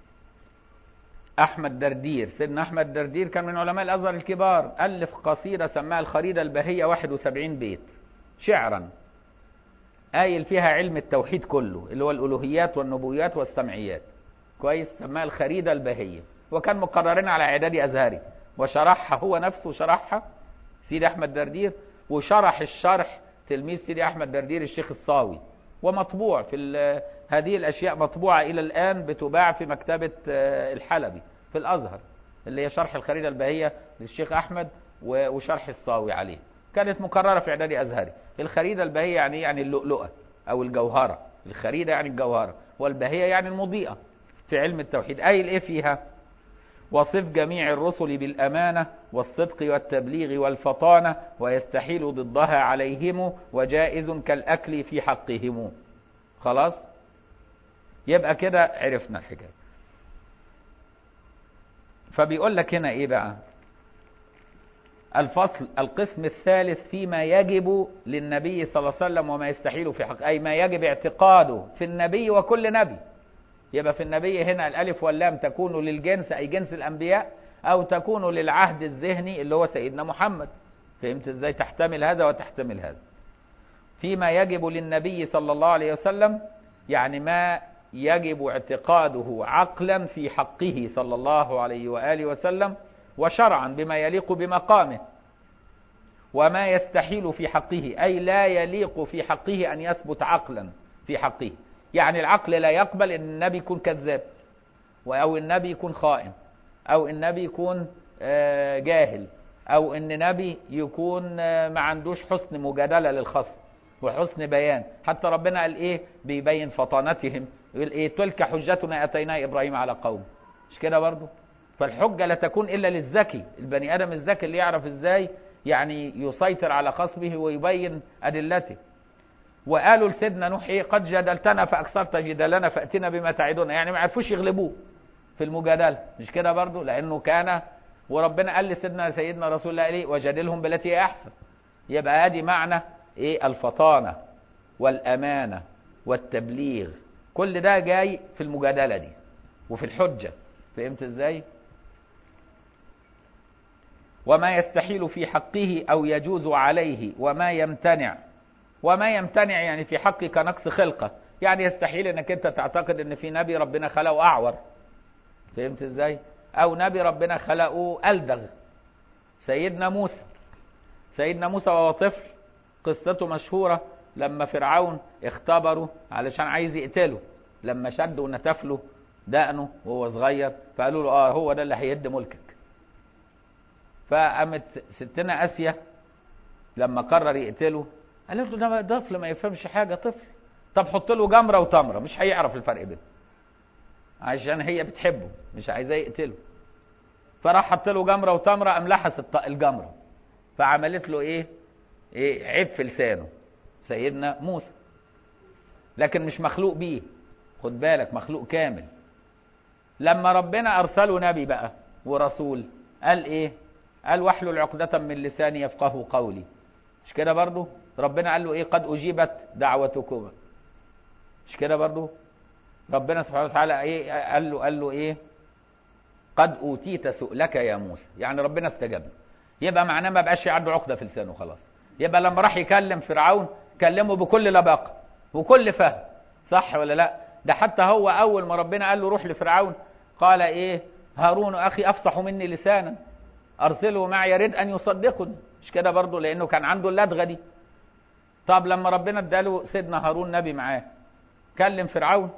أحمد دردير، سيدنا أحمد دردير كان من علماء الأزهر الكبار، ألف قصيدة سماها الخريدة البهية، 71 بيت شعرا، قايل فيها علم التوحيد كله، اللي هو الألوهيات والنبويات والسمعيات. كويس؟ سماها الخريدة البهية، وكان مقررين على إعدادي أزهري، وشرحها هو نفسه، شرحها سيدي أحمد دردير، وشرح الشرح تلميذ سيدي أحمد دردير الشيخ الصاوي، ومطبوع في هذه الأشياء مطبوعة إلى الآن، بتباع في مكتبة الحلبي في الأزهر، اللي هي شرح الخريدة البهية للشيخ أحمد وشرح الصاوي عليه، كانت مكررة في إعدادي أزهري. الخريدة البهية يعني اللؤلؤة أو الجوهرة، الخريدة يعني الجوهرة، والبهية يعني المضيئة في علم التوحيد. أي الإيه فيها؟ وصف جميع الرسل بالأمانة والصدق والتبليغ والفطانة، ويستحيل ضدها عليهم، وجائز كالأكل في حقهم. خلاص، يبقى كده عرفنا الحكاية. فبيقول لك هنا ايه بقى؟ الفصل القسم الثالث فيما يجب للنبي صلى الله عليه وسلم وما يستحيل في حق، أي ما يجب اعتقاده في النبي وكل نبي. يبقى في النبي هنا الألف واللام تكون للجنس أي جنس الأنبياء، أو تكون للعهد الذهني اللي هو سيدنا محمد. فهمت ازاي؟ تحتمل هذا وتحتمل هذا. فيما يجب للنبي صلى الله عليه وسلم يعني ما يجب اعتقاده عقلا في حقه صلى الله عليه وآله وسلم، وشرعا بما يليق بمقامه. وما يستحيل في حقه أي لا يليق في حقه أن يثبت عقلا في حقه. يعني العقل لا يقبل ان النبي يكون كذاب، او النبي يكون خائن، او النبي يكون جاهل، او ان نبي يكون ما عندوش حسن مجادلة للخصم وحسن بيان. حتى ربنا قال ايه؟ بيبين فطانتهم، يقول ايه؟ تلك حجتنا اتينا ابراهيم على قوم. مش كده برضو؟ فالحجة لا تكون الا للذكي، البني ادم الذكي اللي يعرف ازاي يعني يسيطر على خصمه ويبين ادلته. وقالوا لسيدنا نوح ايه؟ قد جادلتنا فاكثرت جدالنا فاتنا بما تعدنا. يعني ما عرفوش يغلبوه في المجادله. مش كده برضو؟ لانه كان، وربنا قال لسيدنا رسول الله عليه وجادلهم بالتي هي احسن. يبقى ادي معنى ايه؟ الفطانه والامانه والتبليغ، كل ده جاي في المجادله دي وفي الحجه. فهمت ازاي؟ وما يستحيل في حقه او يجوز عليه، وما يمتنع. وما يمتنع يعني في حقه كنقص خلقه، يعني يستحيل انك انت تعتقد ان في نبي ربنا خلقه اعور. فهمت ازاي؟ او نبي ربنا خلقه ألدغ. سيدنا موسى وهو طفل قصته مشهورة، لما فرعون اختبره علشان عايز يقتله، لما شد ونتف له دقنه وهو صغير، فقالوا له هو ده اللي هيهد ملكك. فقامت ستنا آسيا لما قرر يقتله قالت له ده طفل ما يفهمش حاجة، طفل. طب حط له جمرة وتمرة، مش هيعرف الفرق بينهم، عشان هي بتحبه مش عايزاه يقتله. فراح حط له جمرة وتمرة، قام لحس الجمرة، فعملت له ايه عيب في لسانه سيدنا موسى. لكن مش مخلوق بيه، خد بالك، مخلوق كامل. لما ربنا ارسله نبي بقى ورسول، قال ايه؟ قال واحلل عقدة من لساني يفقهوا قولي. مش كده برضو؟ ربنا قال له ايه؟ قد اجيبت دعوتكما. مش كده برضو؟ ربنا سبحانه وتعالى ايه قال له ايه؟ قد اوتيت سؤلك يا موسى. يعني ربنا استجاب له. يبقى معناه ما بقاش عنده عقدة في لسانه خلاص. يبقى لما راح يكلم فرعون كلمه بكل لباقة وكل فهم. صح ولا لا؟ ده حتى هو اول ما ربنا قال له روح لفرعون قال ايه؟ هارون اخي افصح مني لسانا ارسله معي يريد ان يصدقني. مش كده برضو؟ لانه كان عنده اللدغة دي. طب لما ربنا اداله سيدنا هارون نبي معاه، كلم فرعون؟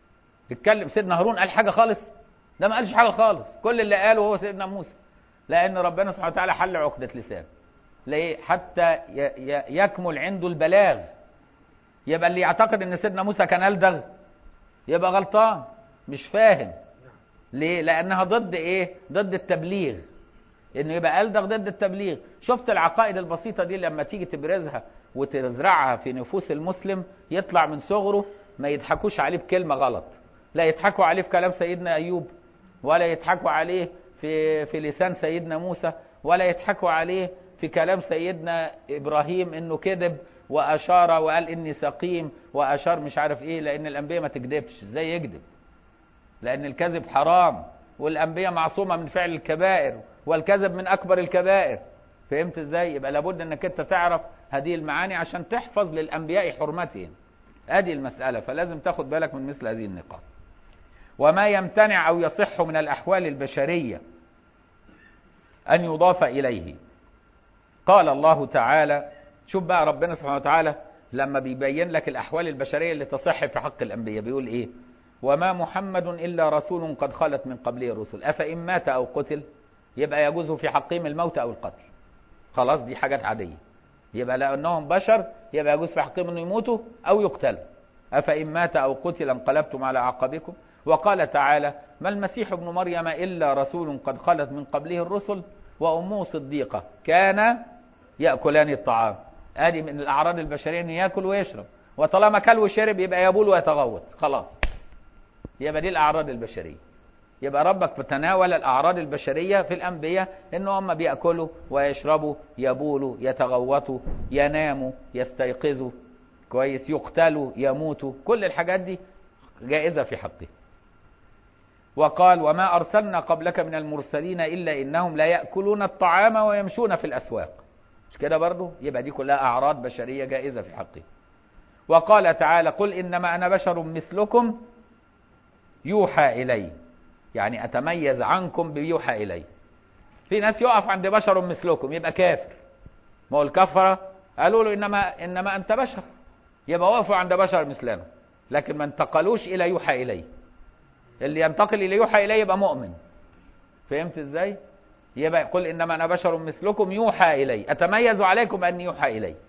اتكلم سيدنا هارون قال حاجة خالص؟ ده ما قالش حاجة خالص. كل اللي قاله هو سيدنا موسى، لأن ربنا سبحانه وتعالى حل عقدة لسان. ليه؟ حتى يكمل عنده البلاغ. يبقى اللي يعتقد ان سيدنا موسى كان ألدغ يبقى غلطان، مش فاهم. ليه؟ لأنها ضد ايه؟ ضد التبليغ. انه يبقى ألدغ ضد التبليغ. شفت العقائد البسيطة دي لما تيجي تبرزها وتزرعها في نفوس المسلم، يطلع من صغره ما يضحكوش عليه بكلمة غلط. لا يضحكوا عليه في كلام سيدنا أيوب، ولا يضحكوا عليه في لسان سيدنا موسى، ولا يضحكوا عليه في كلام سيدنا إبراهيم إنه كذب وأشار وقال إني سقيم وأشار مش عارف إيه. لأن الأنبياء ما تكذبش. إزاي يكذب؟ لأن الكذب حرام، والأنبياء معصومة من فعل الكبائر، والكذب من أكبر الكبائر. فهمت إزاي؟ يبقى لابد أنك أنت تعرف هذه المعاني عشان تحفظ للأنبياء حرمتهم. هذه المسألة، فلازم تاخد بالك من مثل هذه النقاط. وما يمتنع أو يصح من الأحوال البشرية أن يضاف إليه. قال الله تعالى، شوف بقى ربنا سبحانه وتعالى لما بيبين لك الأحوال البشرية اللي تصح في حق الأنبياء بيقول إيه؟ وما محمد إلا رسول قد خلت من قبله الرسل أفإن مات أو قتل، يبقى يجوز في حقهم الموت أو القتل. خلاص دي حاجات عادية. يبقى لأنهم بشر يبقى يجوز في حقهم أن يموتوا أو يقتلوا. أفإن مات أو قتل انقلبتم على أعقابكم. وقال تعالى ما المسيح ابن مريم إلا رسول قد خلت من قبله الرسل وأمه صديقة كان يأكلان الطعام. ادي من الأعراض البشرية أن يأكل ويشرب، وطالما كل وشرب يبقى يبول ويتغوط. خلاص يبقى دي الأعراض البشرية. يبقى ربك تناول الأعراض البشرية في الأنبياء إن هم بيأكلوا ويشربوا، يبولوا، يتغوطوا، يناموا، يستيقظوا، كويس، يقتلوا، يموتوا، كل الحاجات دي جائزة في حقه. وقال وما أرسلنا قبلك من المرسلين إلا إنهم لا يأكلون الطعام ويمشون في الأسواق. مش كده برضو؟ يبقى دي كلها أعراض بشرية جائزة في حقه. وقال تعالى قل إنما أنا بشر مثلكم يوحى إلي، يعني أتميز عنكم بيوحى إلي. في ناس يقف عند بشر مثلكم يبقى كافر. ما هو الكفرة قالوا له إنما أنت بشر، يبقى وقفوا عند بشر مثلنا، لكن ما انتقلوش إلى يوحى إلي. اللي ينتقل إلى يوحى إلي يبقى مؤمن. فهمت إزاي؟ يبقى قل إنما أنا بشر مثلكم يوحى إلي، أتميز عليكم أني يوحى إلي.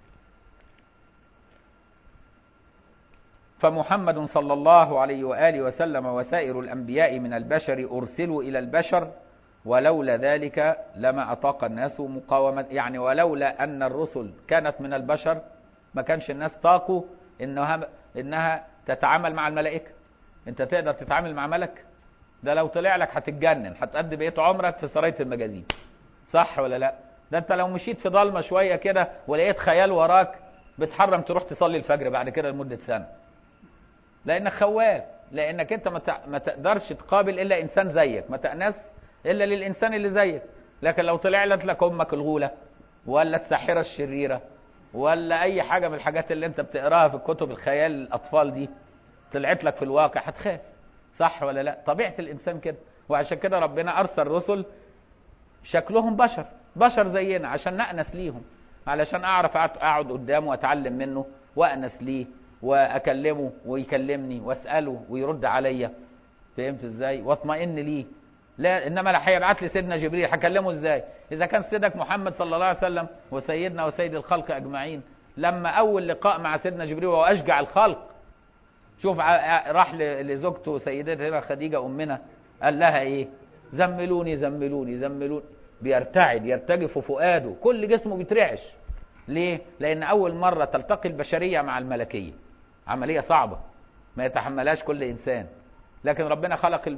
فمحمد صلى الله عليه وآله وسلم وسائر الأنبياء من البشر أرسلوا إلى البشر، ولولا ذلك لما أطاق الناس مقاومة، يعني ولولا أن الرسل كانت من البشر ما كانش الناس طاقوا إنها تتعامل مع الملائكة. أنت تقدر تتعامل مع ملك؟ ده لو طلع لك هتتجنن، هتقضي بقية عمرك في سراية المجازين. صح ولا لا؟ ده أنت لو مشيت في ضلمة شوية كده ولقيت خيال وراك بتحرم تروح تصلي الفجر بعد كده لمدة سنة، لأنك خواف، لأنك أنت ما تقدرش تقابل إلا إنسان زيك، ما تأنس إلا للإنسان اللي زيك. لكن لو طلع لك أمك الغولة ولا الساحرة الشريرة ولا أي حاجة من الحاجات اللي أنت بتقراها في كتب الخيال الأطفال دي طلعت لك في الواقع هتخاف. صح ولا لا؟ طبيعة الإنسان كده. وعشان كده ربنا أرسل رسل شكلهم بشر زينا عشان نأنس ليهم، علشان أعرف أقعد قدامه وأتعلم منه وأنس ليه وأكلمه ويكلمني وأسأله ويرد عليا. فهمت إزاي؟ واطمئن ليه. لا إنما لا هيبعت لي سيدنا جبريل هكلمه إزاي؟ إذا كان سيدك محمد صلى الله عليه وسلم وسيدنا وسيد الخلق أجمعين لما أول لقاء مع سيدنا جبريل وهو أشجع الخلق، شوف راح لزوجته سيدتنا خديجة أمنا قال لها إيه؟ زملوني زملوني زملوني. بيرتعد يرتجف فؤاده، كل جسمه بيترعش. ليه؟ لأن أول مرة تلتقي البشرية مع الملكية، عملية صعبة ما يتحملهاش كل إنسان. لكن ربنا خلق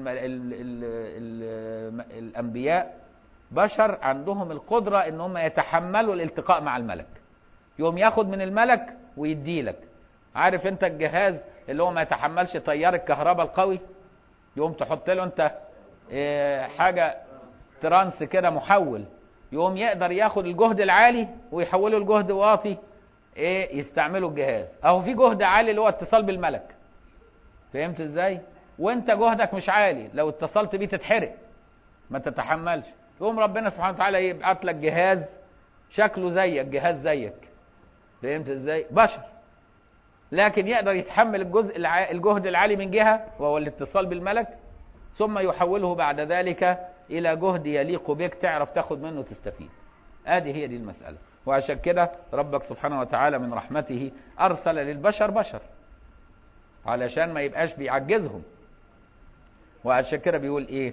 الأنبياء بشر عندهم القدرة إنهم يتحملوا الالتقاء مع الملك. يوم ياخد من الملك ويديلك. عارف أنت الجهاز اللي هو ما يتحملش تيار الكهرباء القوي، يوم تحط له أنت حاجة ترانس كده محول، يوم يقدر ياخد الجهد العالي ويحوله لجهد واطي يستعمله الجهاز. اهو في جهد عالي اللي هو اتصال بالملك. فهمت ازاي؟ وانت جهدك مش عالي، لو اتصلت بيه تتحرق ما تتحملش. يقوم ربنا سبحانه وتعالى يبعت لك جهاز شكله زيك، جهاز زيك. فهمت ازاي؟ بشر لكن يقدر يتحمل الجهد العالي من جهة وهو الاتصال بالملك، ثم يحوله بعد ذلك إلى جهد يليق بك تعرف تاخد منه تستفيد. هي دي المسألة. وعشان كده ربك سبحانه وتعالى من رحمته أرسل للبشر بشر علشان ما يبقاش بيعجزهم. وعشان كده بيقول إيه؟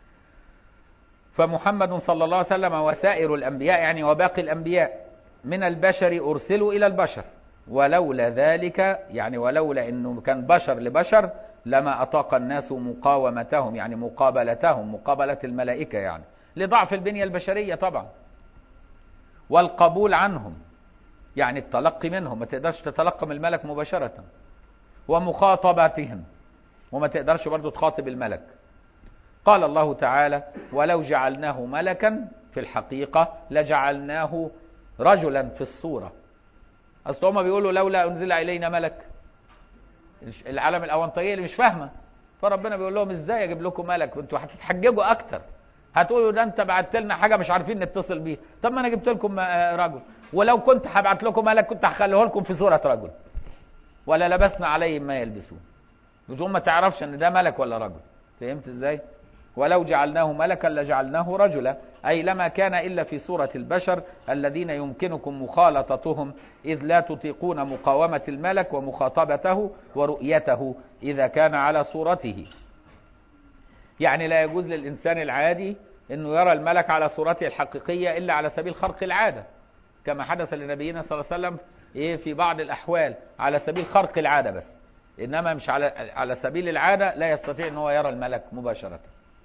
فمحمد صلى الله عليه وسلم وسائر الأنبياء، يعني وباقي الأنبياء من البشر أرسلوا إلى البشر، ولولا ذلك يعني ولولا أنه كان بشر لبشر لما أطاق الناس مقاومتهم، يعني مقابلتهم، مقابلة الملائكة، يعني لضعف البنية البشرية طبعا، والقبول عنهم يعني التلقي منهم، ما تقدرش تتلقى من الملك مباشرة، ومخاطبتهم وما تقدرش برضو تخاطب الملك. قال الله تعالى ولو جعلناه ملكا في الحقيقة لجعلناه رجلا في الصورة. أصل هما بيقولوا لولا أنزل إلينا ملك، العالم الأونطية اللي مش فاهمة، فربنا بيقول لهم ازاي اجيب لكم ملك وانتوا هتتحججوا اكتر، هتقولوا ده انت بعت لنا حاجه مش عارفين نتصل بيها. طب ما انا جبت لكم رجل. ولو كنت هبعت لكم ملك كنت هخليه لكم في صورة رجل، ولا لبسنا عليهم ما يلبسون. بدون ما تعرفش ان ده ملك ولا رجل. فهمت ازاي؟ ولو جعلناه ملكا لجعلناه رجلا، أي لما كان إلا في صورة البشر الذين يمكنكم مخالطتهم، إذ لا تطيقون مقاومة الملك ومخاطبته ورؤيته إذا كان على صورته. يعني لا يجوز للإنسان العادي أنه يرى الملك على صورته الحقيقية إلا على سبيل خرق العادة، كما حدث لنبينا صلى الله عليه وسلم في بعض الأحوال على سبيل خرق العادة بس، إنما مش على سبيل العادة لا يستطيع أنه يرى الملك مباشرة.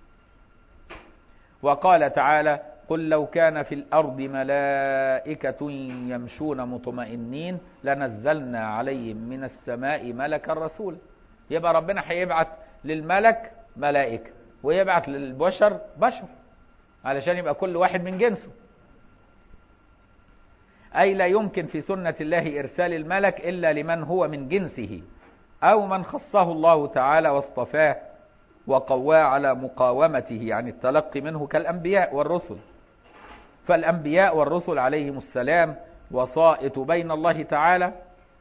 وقال تعالى: قل لو كان في الأرض ملائكة يمشون مطمئنين لنزلنا عليهم من السماء ملكا رسولا. يبقى ربنا هيبعت للملك ملائكة ويبعت للبشر بشر علشان يبقى كل واحد من جنسه. أي لا يمكن في سنة الله إرسال الملك إلا لمن هو من جنسه أو من خصه الله تعالى واصطفاه وقواه على مقاومته، يعني التلقي منه كالأنبياء والرسل. فالأنبياء والرسل عليهم السلام وسائط بين الله تعالى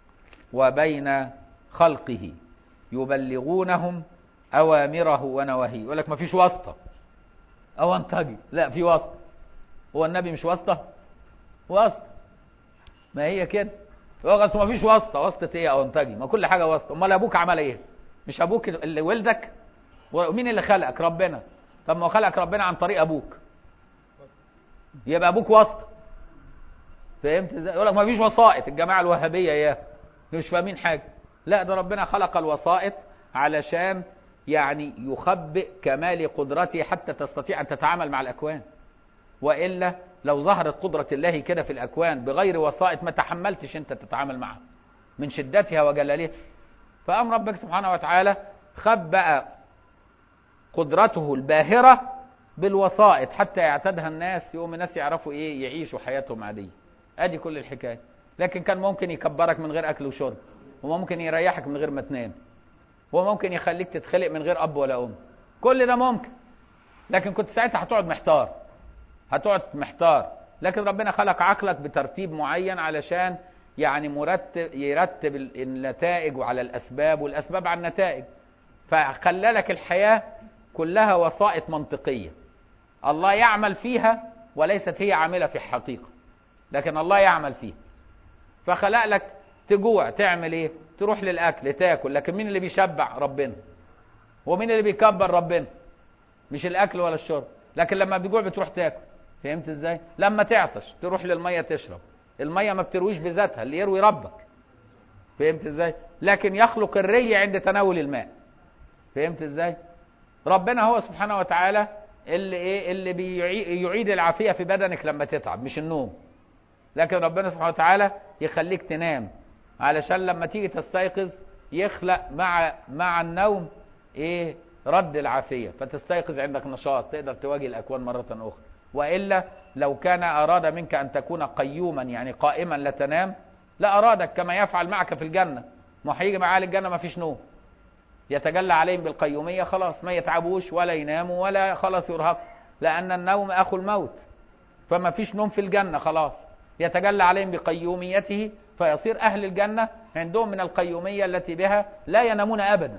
وبين خلقه، يبلغونهم أوامره ونواهيه. يقول لك ما فيش واسطة أو أنتجي، لا في واسطة. هو النبي مش واسطة؟ واسطة، ما هي كده. ما فيش واسطة. واسطة ايه أو أنتجي؟ ما كل حاجة واسطة. امال أبوك عمل ايه؟ مش أبوك اللي ولدك؟ ومين اللي خلقك؟ ربنا. طب ما خلقك ربنا عن طريق أبوك، يبقى أبوك واسطة. فهمت ازاي؟ يقول لك ما فيش وسائط. الجماعة الوهابية مش فاهمين حاجة. لا، ده ربنا خلق الوسائط علشان يعني يخبئ كمال قدرته حتى تستطيع أن تتعامل مع الأكوان. وإلا لو ظهرت قدرة الله كده في الأكوان بغير وسائط ما تحملتش أنت تتعامل معها من شدتها وجلالها. فأم ربك سبحانه وتعالى خبأ قدرته الباهرة بالوسائط حتى يعتادها الناس، يقوم الناس يعرفوا ايه، يعيشوا حياتهم عادية. ادي كل الحكاية. لكن كان ممكن يكبرك من غير اكل وشرب، وممكن يريحك من غير ما تنام، وممكن يخليك تتخلق من غير اب ولا ام. كل ده ممكن، لكن كنت ساعتها هتقعد محتار. لكن ربنا خلق عقلك بترتيب معين علشان يعني يرتب النتائج على الاسباب والاسباب على النتائج. فخلى لك الحياة كلها وسائط منطقية الله يعمل فيها وليست هي عاملة في الحقيقة، لكن الله يعمل فيها. فخلق لك تجوع تعمل ايه؟ تروح للأكل تاكل، لكن مين اللي بيشبع؟ ربنا. ومين اللي بيكبر؟ ربنا. مش الأكل ولا الشرب، لكن لما بيجوع بتروح تاكل. فهمت ازاي؟ لما تعطش تروح للمية تشرب. المية ما بترويش بذاتها، اللي يروي ربك. فهمت ازاي؟ لكن يخلق الري عند تناول الماء. فهمت ازاي؟ ربنا هو سبحانه وتعالى اللي بيعيد العافية في بدنك لما تتعب، مش النوم. لكن ربنا سبحانه وتعالى يخليك تنام علشان لما تيجي تستيقظ يخلق مع النوم رد العافية، فتستيقظ عندك نشاط تقدر تواجه الأكوان مرة أخرى. وإلا لو كان أراد منك أن تكون قيوما يعني قائما لا تنام لا أرادك، كما يفعل معك في الجنة. ما هيجي معاه الجنة ما فيش نوم، يتجلى عليهم بالقيومية، خلاص ما يتعبوش ولا يناموا ولا خلاص يرهق، لأن النوم أخو الموت. فما فيش نوم في الجنة، خلاص يتجلى عليهم بقيوميته، فيصير أهل الجنة عندهم من القيومية التي بها لا ينامون أبدا،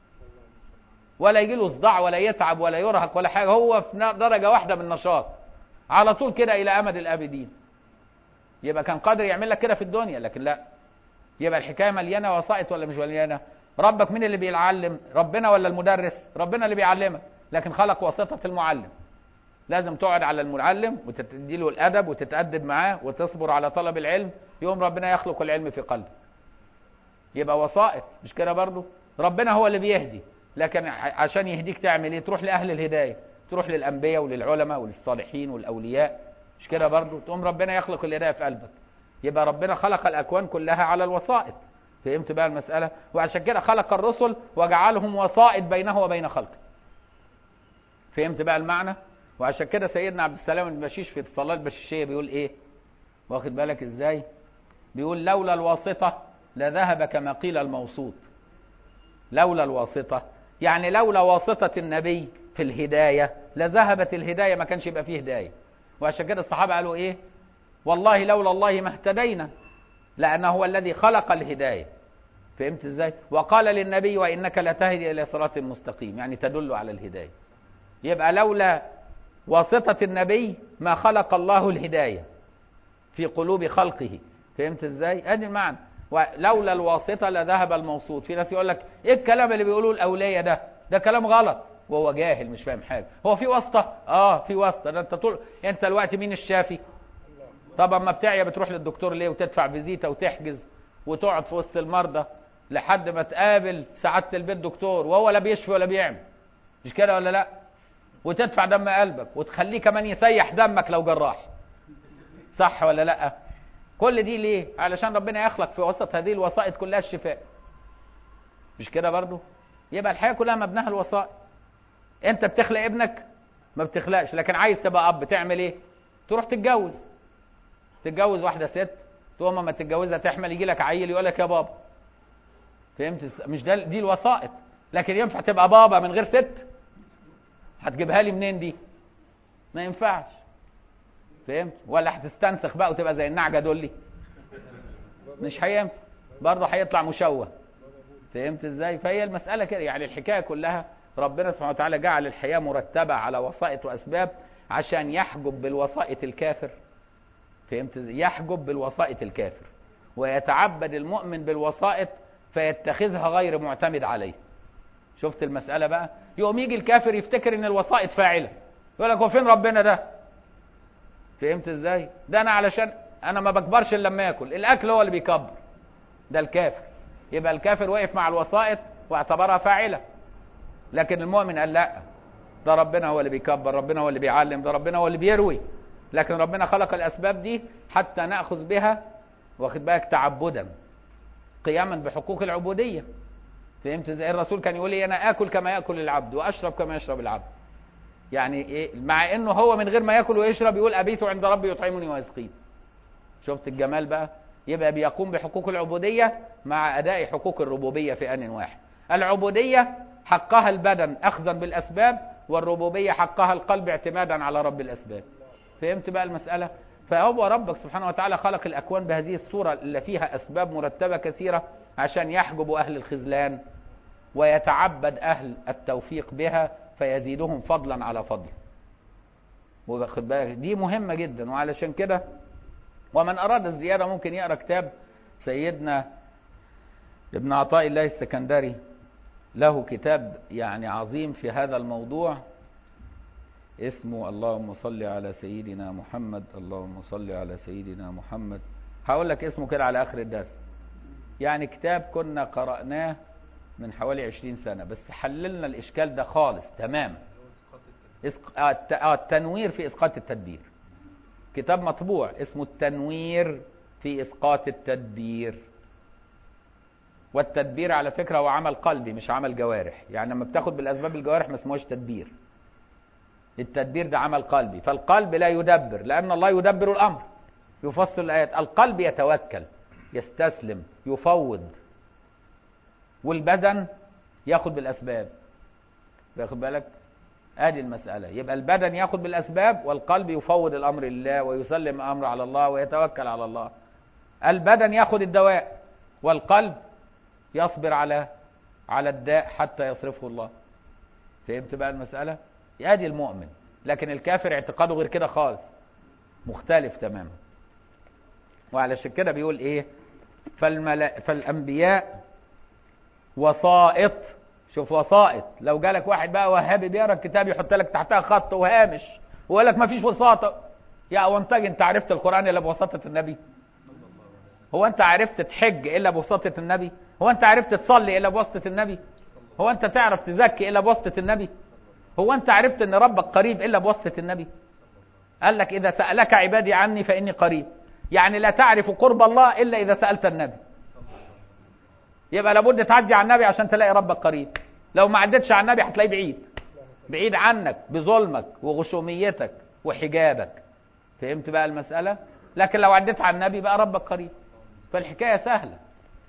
ولا يجي له صداع ولا يتعب ولا يرهق ولا حاجة. هو في درجة واحدة من النشاط على طول كده إلى أمد الآبدين. يبقى كان قادر يعمل لك كده في الدنيا، لكن لا. يبقى الحكاية مليانة وسائط ولا مش مليانة؟ ربك مين اللي بيعلم؟ ربنا ولا المدرس؟ ربنا اللي بيعلمك، لكن خلق واسطة المعلم. لازم تقعد على المعلم وتديله الأدب وتتأدب معاه وتصبر على طلب العلم، يوم ربنا يخلق العلم في قلبك. يبقى وسائط، مش كده برضو؟ ربنا هو اللي بيهدي، لكن عشان يهديك تعمل ايه؟ تروح لأهل الهداية، تروح للأنبياء وللعلماء وللصالحين والأولياء، مش كده برضو؟ تقوم ربنا يخلق الهداية في قلبك. يبقى ربنا خلق الأكوان كلها على الوسائط. فهمت بقى المسألة؟ وعشان كده خلق الرسل وجعلهم وسائط بينه وبين خلقه. فهمت بقى المعنى؟ وعشان كده سيدنا عبد السلام البشيش في الصلاة البشيشية بيقول ايه؟ واخد بالك ازاي؟ بيقول لولا الواسطة لذهب كما قيل الموسوط. لولا الواسطة يعني لولا واسطة النبي في الهداية لذهبت الهداية، ما كانش يبقى فيه هداية. وعشان كده الصحابة قالوا ايه؟ والله لولا الله ما اهتدينا، لأنه هو الذي خلق الهداية. فهمت ازاي؟ وقال للنبي وإنك لتهدي إلى صراط مستقيم، يعني تدل على الهداية. يبقى لولا واسطة النبي ما خلق الله الهداية في قلوب خلقه. فهمت ازاي؟ ادي المعنى. ولولا الواسطة لذهب الموصوط. في ناس يقول لك ايه الكلام اللي بيقولوه الأولية ده كلام غلط، وهو جاهل مش فاهم حاجة. هو في واسطة؟ في واسطة. ده انت دلوقتي مين الشافي؟ طبعا ما بتعيا بتروح للدكتور ليه وتدفع فيزيتا وتحجز وتقعد في وسط المرضى لحد ما تقابل سعادة البيت دكتور، وهو لا بيشفي ولا بيعمل، مش كده ولا لا؟ وتدفع دم قلبك وتخليه كمان يسيح دمك لو جراح، صح ولا لا؟ كل دي ليه؟ علشان ربنا يخلق في وسط هذه الوسائط كلها الشفاء، مش كده برضو؟ يبقى الحياة كلها مبناها الوسائط. انت بتخلق ابنك؟ ما بتخلقش. لكن عايز تبقى اب تعمل ايه؟ تروح تتجوز واحدة ست، تقوم ما تتجوزها تحمل، يجي لك عيل يقول لك يا بابا. فهمت؟ مش دي الوسائط. لكن ينفع تبقى بابا من غير ست؟ هتجيبها لي منين دي؟ ما ينفعش. فهمت؟ ولا هتستنسخ بقى وتبقى زي النعجة دولي؟ مش هينفع، برضه هيطلع مشوه. فهمت ازاي؟ فهي المسألة كده. يعني الحكاية كلها ربنا سبحانه وتعالى جعل الحياة مرتبة على وسائط وأسباب عشان يحجب بالوسائط الكافر. فهمت ازاي؟ يحجب بالوسائط الكافر، ويتعبد المؤمن بالوسائط فيتخذها غير معتمد عليه. شفت المسألة بقى؟ يقوم يجي الكافر يفتكر ان الوسائط فاعلة، يقول لك هو فين ربنا ده؟ فهمت ازاي؟ ده انا علشان انا ما بكبرش الا لما اكل، الاكل هو اللي بيكبر. ده الكافر. يبقى الكافر وقف مع الوسائط واعتبرها فاعلة. لكن المؤمن قال لا، ده ربنا هو اللي بيكبر، ربنا هو اللي بيعلم، ده ربنا هو اللي بيروي. لكن ربنا خلق الاسباب دي حتى ناخذ بها، واخد بالك، تعبدا قياما بحقوق العبودية. فهمت ازاي؟ الرسول كان يقول لي انا اكل كما ياكل العبد واشرب كما يشرب العبد. يعني ايه؟ مع انه هو من غير ما ياكل ويشرب يقول ابيت عند ربي يطعمني ويسقيني. شفت الجمال بقى؟ يبقى بيقوم بحقوق العبودية مع اداء حقوق الربوبية في آن واحد. العبودية حقها البدن اخذا بالاسباب، والربوبية حقها القلب اعتمادا على رب الاسباب. فهمت بقى المسألة؟ فهو ربك سبحانه وتعالى خلق الأكوان بهذه الصورة اللي فيها أسباب مرتبة كثيرة عشان يحجب أهل الخذلان ويتعبد أهل التوفيق بها فيزيدهم فضلا على فضل. واخد بالك؟ دي مهمة جدا. وعلشان كده ومن أراد الزيادة ممكن يقرأ كتاب سيدنا ابن عطاء الله السكندري، له كتاب يعني عظيم في هذا الموضوع، اسمه اللهم صل على سيدنا محمد. اللهم صل على سيدنا محمد. هقول لك اسمه كده على آخر الدرس. يعني كتاب كنا قرأناه من حوالي 20 سنة، بس حللنا الإشكال ده خالص تمام. التنوير في إسقاط التدبير. كتاب مطبوع اسمه التنوير في إسقاط التدبير. والتدبير على فكرة هو عمل قلبي مش عمل جوارح. يعني لما بتاخد بالأسباب الجوارح ما اسمهوش تدبير. التدبير ده عمل قلبي. فالقلب لا يدبر، لأن الله يدبر الأمر، يفصل الآيات. القلب يتوكل، يستسلم، يفوض. والبدن ياخد بالأسباب. واخد بالك؟ ادي المسألة. يبقى البدن ياخد بالأسباب، والقلب يفوض الأمر لله ويسلم أمر على الله ويتوكل على الله. البدن ياخد الدواء، والقلب يصبر على الداء حتى يصرفه الله. فهمت بقى المسألة؟ ادي المؤمن. لكن الكافر اعتقاده غير كده خالص، مختلف تماما. وعلشان كده بيقول ايه؟ فالأنبياء وسائط. شوف وسائط. لو جالك واحد بقى وهابي بيقرا الكتاب يحط لك تحتها خط وهامش ويقول لك ما فيش وساطة. يا وانتج، انت عرفت القرآن الا بوساطة النبي؟ هو انت عرفت تحج الا بوساطة النبي؟ هو انت عرفت تصلي الا بواسطة النبي؟ هو انت تعرف تزكي الا بواسطة النبي؟ هو انت عرفت ان ربك قريب الا بواسطة النبي؟ قال لك اذا سألك عبادي عني فاني قريب. يعني لا تعرف قرب الله الا اذا سألت النبي. يبقى لابد تعدي على النبي عشان تلاقي ربك قريب. لو ما عدتش على النبي هتلاقيه بعيد عنك بظلمك وغشوميتك وحجابك. فهمت بقى المسألة؟ لكن لو عديت على النبي بقى ربك قريب. فالحكاية سهلة.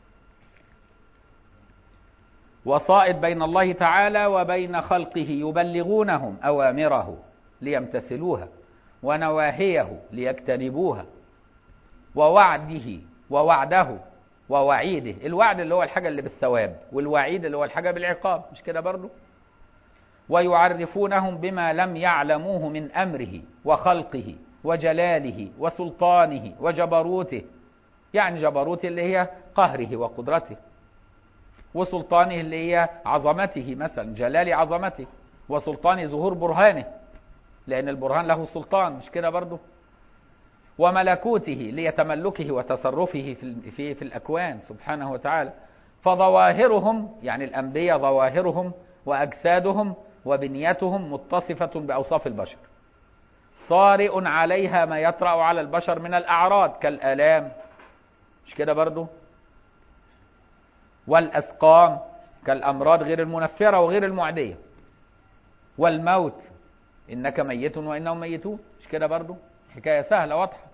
وسائط بين الله تعالى وبين خلقه يبلغونهم أوامره ليمتثلوها ونواهيه ليجتنبوها. ووعده ووعيده. الوعد اللي هو الحاجة اللي بالثواب، والوعيد اللي هو الحاجة بالعقاب، مش كده برضو؟ ويعرفونهم بما لم يعلموه من أمره وخلقه وجلاله وسلطانه وجبروته. يعني جبروته اللي هي قهره وقدرته، وسلطانه اللي هي عظمته، مثلا جلال عظمته، وسلطانه ظهور برهانه، لأن البرهان له سلطان، مش كده برضو؟ وملكوته ليتملكه وتصرفه في الأكوان سبحانه وتعالى. فظواهرهم يعني الأنبياء ظواهرهم وأجسادهم وبنيتهم متصفة بأوصاف البشر، طارئ عليها ما يطرأ على البشر من الأعراض كالآلام، مش كده برضو؟ والأسقام كالأمراض غير المنفرة وغير المعدية، والموت إنك ميت وإنهم ميتون، مش كده برضو؟ حكاية سهلة واضحة.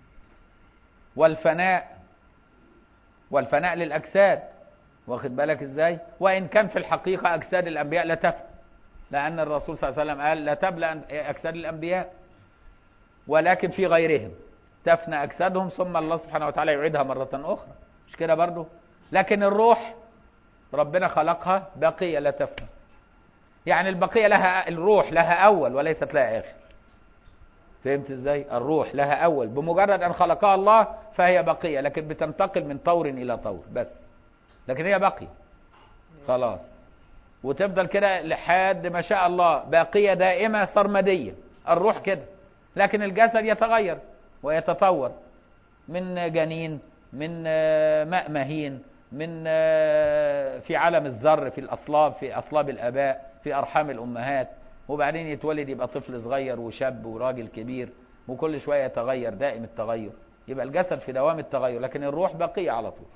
والفناء للأجساد، واخد بالك ازاي؟ وإن كان في الحقيقة أجساد الأنبياء لا تفنى، لأن الرسول صلى الله عليه وسلم قال لا تبلى أجساد الأنبياء، ولكن في غيرهم تفنى أجسادهم ثم الله سبحانه وتعالى يعيدها مرة أخرى، مش كده برضو؟ لكن الروح ربنا خلقها بقية لا تفنى، يعني البقية لها، الروح لها أول وليست لها آخر. فهمت ازاي؟ الروح لها أول، بمجرد أن خلقها الله فهي بقية، لكن بتنتقل من طور إلى طور بس، لكن هي بقية خلاص، وتفضل كده لحد ما شاء الله، باقية دائمة سرمدية. الروح كده، لكن الجسد يتغير ويتطور، من جنين، من ماء مهين، من في عالم الذر، في الأصلاب، في أصلاب الآباء، في أرحام الأمهات، وبعدين يتولد يبقى طفل صغير وشاب وراجل كبير، وكل شوية يتغير، دائم التغير. يبقى الجسد في دوام التغير، لكن الروح بقية على طول.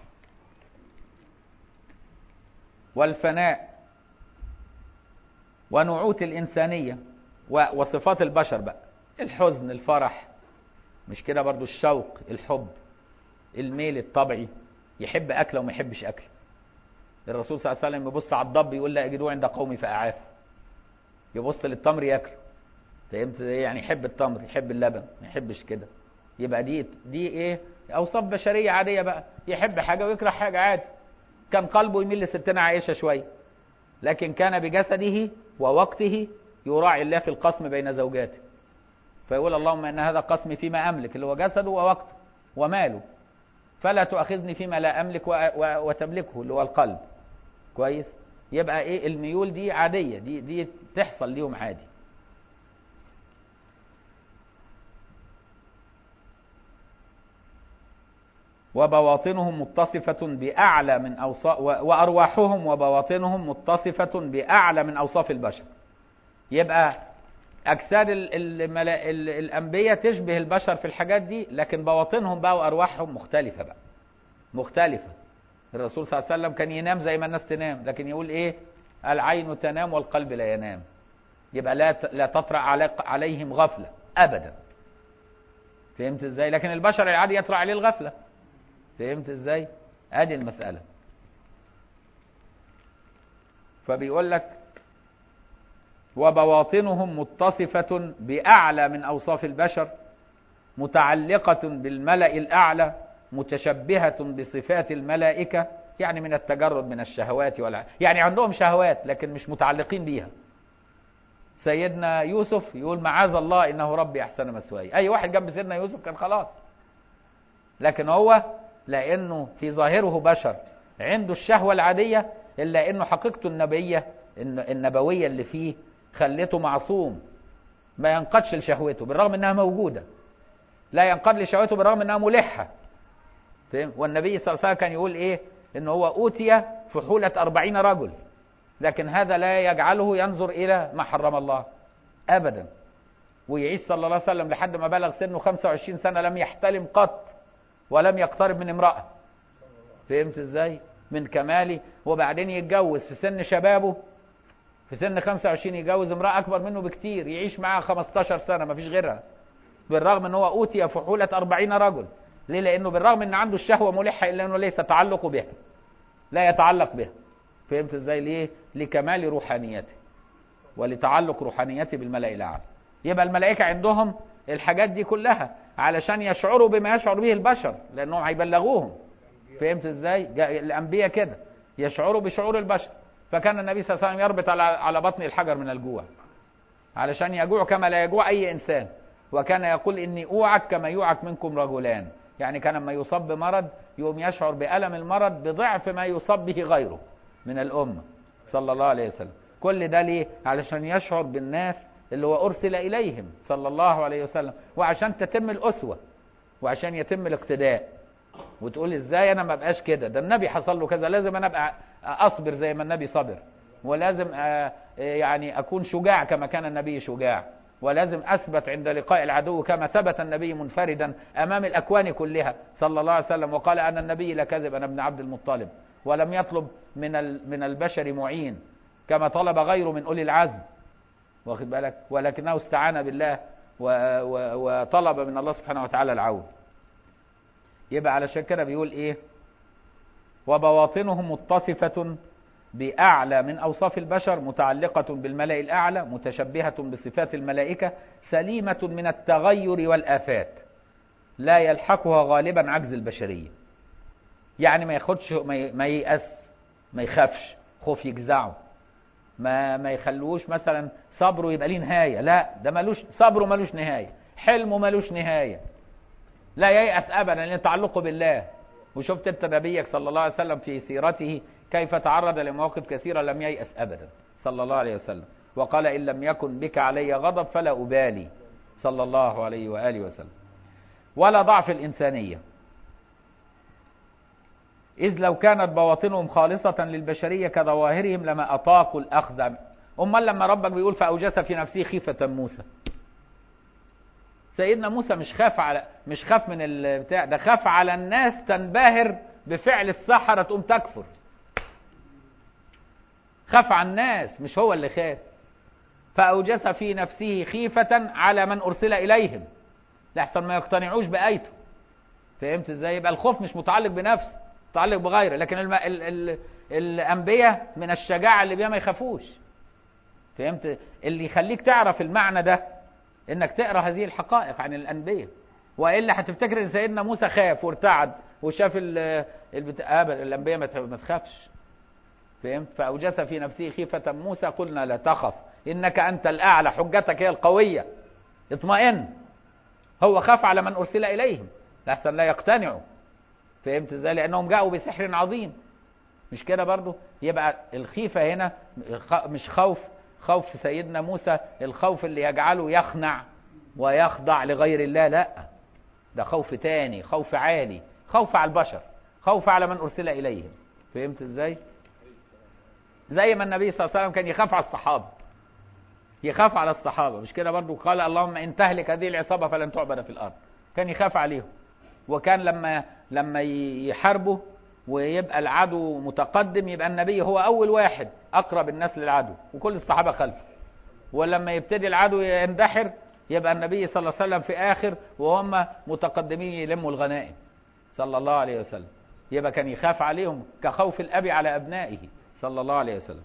والفناء ونعوت الإنسانية وصفات البشر بقى، الحزن، الفرح، مش كده برضو؟ الشوق، الحب، الميل الطبعي، يحب أكله وما يحبش أكله. الرسول صلى الله عليه وسلم يبص على الضب يقول لا أجدوه عند قومي فأعافه، يبص للتمر ياكله. فهمت؟ يعني يحب التمر، يحب اللبن، ما يحبش كده. يبقى دي ايه؟ اوصاف بشريه عاديه بقى، يحب حاجه ويكره حاجه عادي. كان قلبه يميل لستنا عائشه شويه، لكن كان بجسده ووقته يراعي الله في القسم بين زوجاته، فيقول اللهم ان هذا قسمي فيما املك، اللي هو جسده ووقته وماله، فلا تؤاخذني فيما لا املك وتملكه، اللي هو القلب. كويس؟ يبقى ايه؟ الميول دي عاديه، دي تحصل ليهم عادي. وبواطنهم متصفة بأعلى من أوصاف، وأرواحهم وبواطنهم متصفة بأعلى من أوصاف البشر. يبقى أجساد الأنبياء تشبه البشر في الحاجات دي، لكن بواطنهم بقى وأرواحهم مختلفة بقى، مختلفة. الرسول صلى الله عليه وسلم كان ينام زي ما الناس تنام، لكن يقول إيه؟ العين تنام والقلب لا ينام. يبقى لا تطرأ عليهم غفلة أبدا. فهمت إزاي؟ لكن البشر العادي يطرأ عليه الغفلة. فهمت ازاي؟ ادي المسألة. فبيقول لك وبواطنهم متصفة بأعلى من أوصاف البشر، متعلقة بالملأ الأعلى، متشبهة بصفات الملائكة، يعني من التجرد من الشهوات يعني عندهم شهوات لكن مش متعلقين بيها. سيدنا يوسف يقول معاذ الله إنه ربي أحسن مثواي. أي واحد جنب سيدنا يوسف كان خلاص، لكن هو لأنه في ظاهره بشر عنده الشهوة العادية، إلا أنه حقيقته النبوية اللي فيه خلته معصوم، ما ينقدش لشهوته بالرغم أنها موجودة، لا ينقد لشهوته بالرغم أنها ملحة. والنبي صلى الله عليه وسلم كان يقول إيه؟ أنه هو أوتي فحولة 40 رجل، لكن هذا لا يجعله ينظر إلى ما حرم الله أبدا. ويعيش صلى الله عليه وسلم لحد ما بلغ سنه 25 سنة لم يحتلم قط ولم يقترب من امرأة. فهمت ازاي؟ من كمالي. وبعدين يتجوز في سن شبابه، في سن 25 يتجوز امرأة أكبر منه بكتير، يعيش معها 15 سنة ما فيش غيرها، بالرغم أنه أوتي فحولة 40 رجل. ليه؟ لأنه بالرغم أن عنده الشهوة ملحة إلا أنه ليس تعلق بها، لا يتعلق بها. فهمت ازاي؟ ليه؟ لكمال روحانيته ولتعلق روحانيته بالملأ الأعلى. يبقى الملائكة عندهم الحاجات دي كلها، علشان يشعروا بما يشعر به البشر، لأنهم هيبلغوهم. فهمت ازاي؟ الأنبياء كده يشعروا بشعور البشر. فكان النبي صلى الله عليه وسلم يربط على بطن الحجر من الجوع علشان يجوع كما لا يجوع أي إنسان. وكان يقول إني أوعك كما يوعك منكم رجلان، يعني كان لما يصاب بمرض يقوم يشعر بألم المرض بضعف ما يصاب به غيره من الأمة صلى الله عليه وسلم. كل ده ليه؟ علشان يشعر بالناس اللي هو أرسل إليهم صلى الله عليه وسلم، وعشان تتم الأسوة وعشان يتم الاقتداء. وتقول ازاي انا ما بقاش كده؟ ده النبي حصل له كذا، لازم انا ابقى اصبر زي ما النبي صبر، ولازم يعني اكون شجاع كما كان النبي شجاع، ولازم اثبت عند لقاء العدو كما ثبت النبي منفردا امام الاكوان كلها صلى الله عليه وسلم، وقال انا النبي لا كذب انا ابن عبد المطلب، ولم يطلب من البشر معين كما طلب غيره من اولي العزم، واخد بالك؟ ولكنه استعان بالله وطلب من الله سبحانه وتعالى العون. يبقى علشان كده بيقول ايه؟ وبواطنهم متصفة بأعلى من أوصاف البشر، متعلقة بالملأ الأعلى، متشبهة بصفات الملائكة، سليمة من التغير والآفات، لا يلحقها غالبا عجز البشرية. يعني ما ياخدش، ما ييأس، ما يخافش خوف يجزعه، ما يخلوش مثلا صبره يبقى ليه نهاية، لا ده ملوش صبره، ملوش نهاية، حلمه ملوش نهاية، لا ييأس أبدا لأن تعلقه بالله. وشفت انت نبيك صلى الله عليه وسلم في سيرته كيف تعرض لمواقف كثيرة لم ييأس أبدا صلى الله عليه وسلم، وقال إن لم يكن بك علي غضب فلا أبالي صلى الله عليه وآله وسلم. ولا ضعف الإنسانية، إذ لو كانت بواطنهم خالصة للبشرية كظواهرهم لما أطاقوا الأخذ. أمال لما ربك بيقول فأوجس في نفسه خيفة موسى، سيدنا موسى مش خاف من البتاع ده، خاف على الناس تنبهر بفعل السحرة تقوم تكفر. خاف على الناس، مش هو اللي خاف. فأوجس في نفسه خيفة على من أرسل إليهم لحسن ما يقتنعوش بآيته. فهمت ازاي؟ يبقى الخوف مش متعلق بنفسه، متعلق بغيره. لكن الأنبياء من الشجاعة اللي بيها ما يخافوش. فهمت؟ اللي يخليك تعرف المعنى ده انك تقرأ هذه الحقائق عن الأنبياء، وإلا هتفتكر ان سيدنا موسى خاف وارتعد وشاف الأنبياء ما تخافش. فهمت؟ فأوجس في نفسه خيفة موسى قلنا لا تخف إنك أنت الأعلى، حجتك هي القوية، اطمئن. هو خاف على من أرسل إليهم لحسن لا يقتنعوا. فهمت ازاي؟ لأنهم جاءوا بسحر عظيم، مش كده برضو؟ يبقى الخيفة هنا مش خوف سيدنا موسى الخوف اللي يجعله يخنع ويخضع لغير الله، لا، ده خوف تاني، خوف عالي، خوف على البشر، خوف على من أرسل إليهم. فهمت ازاي؟ زي ما النبي صلى الله عليه وسلم كان يخاف على الصحابة، يخاف على الصحابة، مش كده برضو؟ قال اللهم إن تهلك هذه العصابة فلن تعبد في الأرض، كان يخاف عليهم. وكان لما يحاربوا ويبقى العدو متقدم يبقى النبي هو أول واحد أقرب الناس للعدو وكل الصحابة خلفه، ولما يبتدي العدو يندحر يبقى النبي صلى الله عليه وسلم في آخر وهم متقدمين يلموا الغنائم صلى الله عليه وسلم. يبقى كان يخاف عليهم كخوف الأب على أبنائه صلى الله عليه وسلم.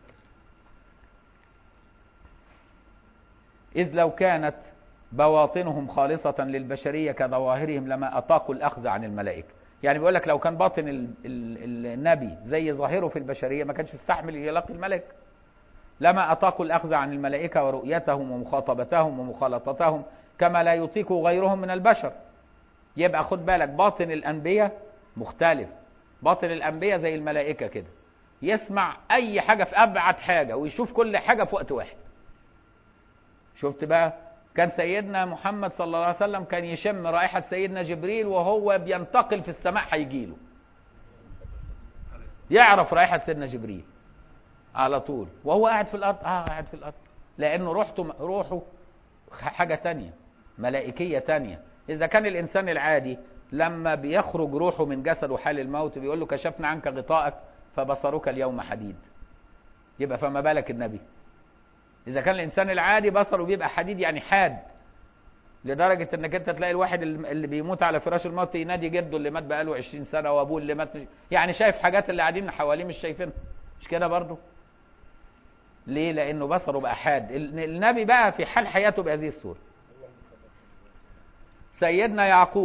إذ لو كانت بواطنهم خالصة للبشرية كظواهرهم لما أطاقوا الأخذ عن الملائكة. يعني بيقول لك لو كان باطن النبي زي ظاهره في البشرية ما كانش يستحمل يلاقي الملك، لما أطاقوا الأخذ عن الملائكة ورؤيتهم ومخاطبتهم ومخالطتهم كما لا يطيق غيرهم من البشر. يبقى خد بالك باطن الأنبياء مختلف، باطن الأنبياء زي الملائكة كده، يسمع أي حاجة في أبعد حاجة ويشوف كل حاجة في وقت واحد. شفت بقى؟ كان سيدنا محمد صلى الله عليه وسلم كان يشم رائحة سيدنا جبريل وهو بينتقل في السماء هيجيله، يعرف رائحة سيدنا جبريل على طول وهو قاعد في الأرض. قاعد في الأرض لأنه روحه حاجة تانية، ملائكية تانية. إذا كان الإنسان العادي لما بيخرج روحه من جسده حال الموت بيقول له كشفنا عنك غطاءك فبصرك اليوم حديد، يبقى فما بالك النبي؟ إذا كان الإنسان العادي بصره بيبقى حديد يعني حاد، لدرجة إنك أنت تلاقي الواحد اللي بيموت على فراش الموت ينادي جده اللي مات بقاله 20 سنة وأبوه اللي مات، يعني شايف حاجات اللي قاعدين حواليه مش شايفينها، مش كده برضه؟ ليه؟ لأنه بصره بقى حاد. النبي بقى في حال حياته بهذه الصورة سيدنا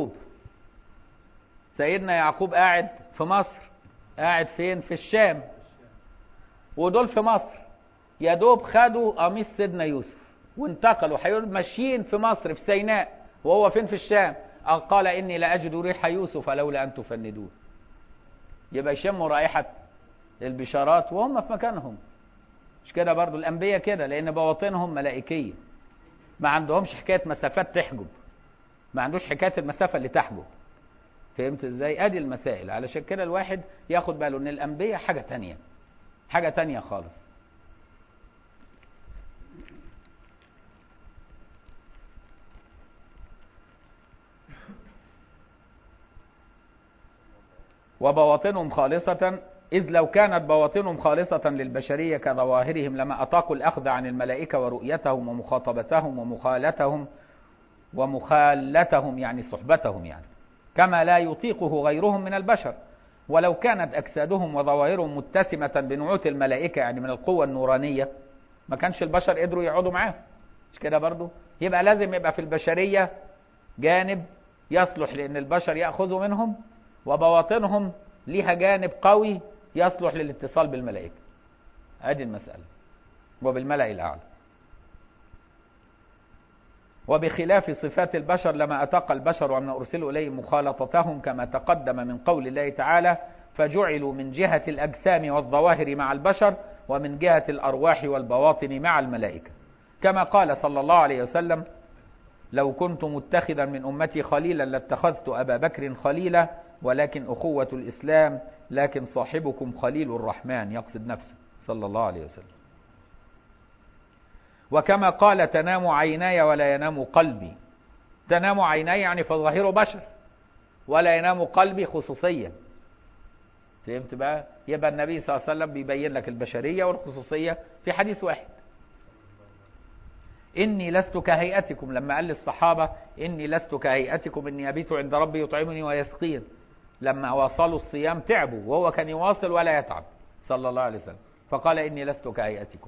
يعقوب قاعد في مصر، قاعد فين؟ في الشام، ودول في مصر. يا دوب خدوا قميص سيدنا يوسف وانتقلوا، هيقولوا ماشيين في مصر في سيناء وهو فين؟ في الشام. قال إني لأجد ريح يوسف لولا أن تفندون. يبقى يشموا رائحة البشارات وهم في مكانهم. مش كده برضو الأنبياء كده؟ لأن بواطنهم ملائكية، ما عندهمش حكاية مسافات تحجب، ما عندوش حكاية المسافة اللي تحجب. فهمت ازاي؟ ادي المسائل. علشان كده الواحد ياخد باله ان الأنبياء حاجة تانية، حاجة تانية خالص. وبواطنهم خالصة، إذ لو كانت بواطنهم خالصة للبشرية كظواهرهم لما أطاقوا الأخذ عن الملائكة ورؤيتهم ومخاطبتهم ومخالتهم يعني صحبتهم، يعني كما لا يطيقه غيرهم من البشر. ولو كانت أجسادهم وظواهرهم متسمة بنعوت الملائكة يعني من القوة النورانية، ما كانش البشر قدروا يقعدوا معاه. مش كده برضو؟ يبقى لازم يبقى في البشرية جانب يصلح لأن البشر يأخذوا منهم، وبواطنهم ليها جانب قوي يصلح للاتصال بالملائكة. هذه المسألة. وبالملأ الأعلى. وبخلاف صفات البشر لما أتاق البشر ومن أرسلوا إليهم مخالطتهم كما تقدم من قول الله تعالى فجعلوا من جهة الأجسام والظواهر مع البشر ومن جهة الأرواح والبواطن مع الملائكة، كما قال صلى الله عليه وسلم لو كنت متخذا من أمتي خليلا لاتخذت أبا بكر خليلا ولكن أخوة الإسلام لكن صاحبكم خليل الرحمن، يقصد نفسه صلى الله عليه وسلم. وكما قال تنام عيناي ولا ينام قلبي، تنام عيناي يعني فظاهره بشر، ولا ينام قلبي خصوصية. فهمت بقى؟ يبقى النبي صلى الله عليه وسلم بيبين لك البشرية والخصوصية في حديث واحد. إني لست كهيئتكم، لما قال للصحابة إني لست كهيئتكم إني أبيت عند ربي يطعمني ويسقين، لما واصلوا الصيام تعبوا وهو كان يواصل ولا يتعب صلى الله عليه وسلم، فقال إني لست كهيئتكم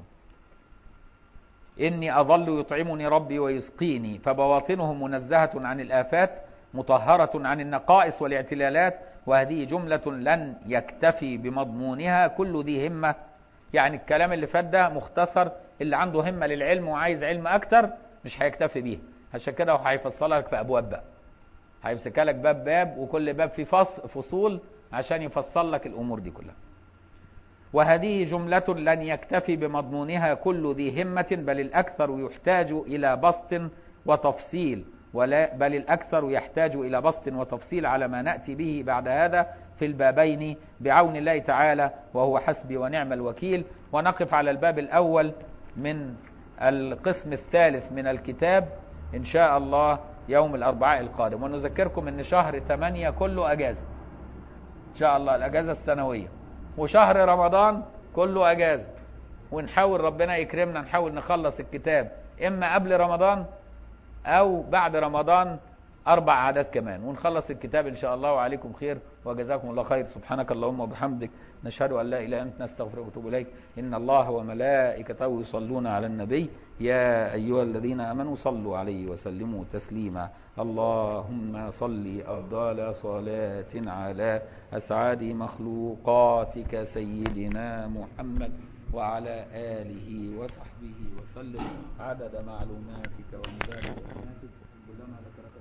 إني أظل يطعمني ربي ويسقيني. فبواطنهم منزهة عن الآفات مطهرة عن النقائص والاعتلالات، وهذه جملة لن يكتفي بمضمونها كل ذي همة. يعني الكلام اللي فات ده مختصر، اللي عنده همة للعلم وعايز علم أكتر مش هيكتفي بيه. عشان كده هيفصلها لك في أبواب بقى، هيمسكها لك باب باب، وكل باب فيه فصول عشان يفصل لك الأمور دي كلها. وهذه جملة لن يكتفي بمضمونها كل ذي همة، بل الأكثر يحتاج إلى بسط وتفصيل، بل الأكثر يحتاج إلى بسط وتفصيل على ما نأتي به بعد هذا في البابين بعون الله تعالى، وهو حسبي ونعم الوكيل. ونقف على الباب الأول من القسم الثالث من الكتاب إن شاء الله يوم الأربعاء القادم. ونذكركم أن شهر 8 كله أجازة إن شاء الله، الأجازة السنوية، وشهر رمضان كله أجازة. ونحاول ربنا يكرمنا نحاول نخلص الكتاب إما قبل رمضان أو بعد رمضان 4 عادات كمان، ونخلص الكتاب إن شاء الله. وعليكم خير وجزاكم الله خير. سبحانك اللهم وبحمدك نشهد أن لا إله إلا أنت نستغفرك ونتوب إليك. إن الله وملائكته يصلون على النبي يا أيها الذين آمنوا صلوا عليه وسلموا تسليما. اللهم صل أفضل صلاة على أسعد مخلوقاتك سيدنا محمد وعلى آله وصحبه وسلم عدد معلوماتك ومداد كلماتك كلما ذكرك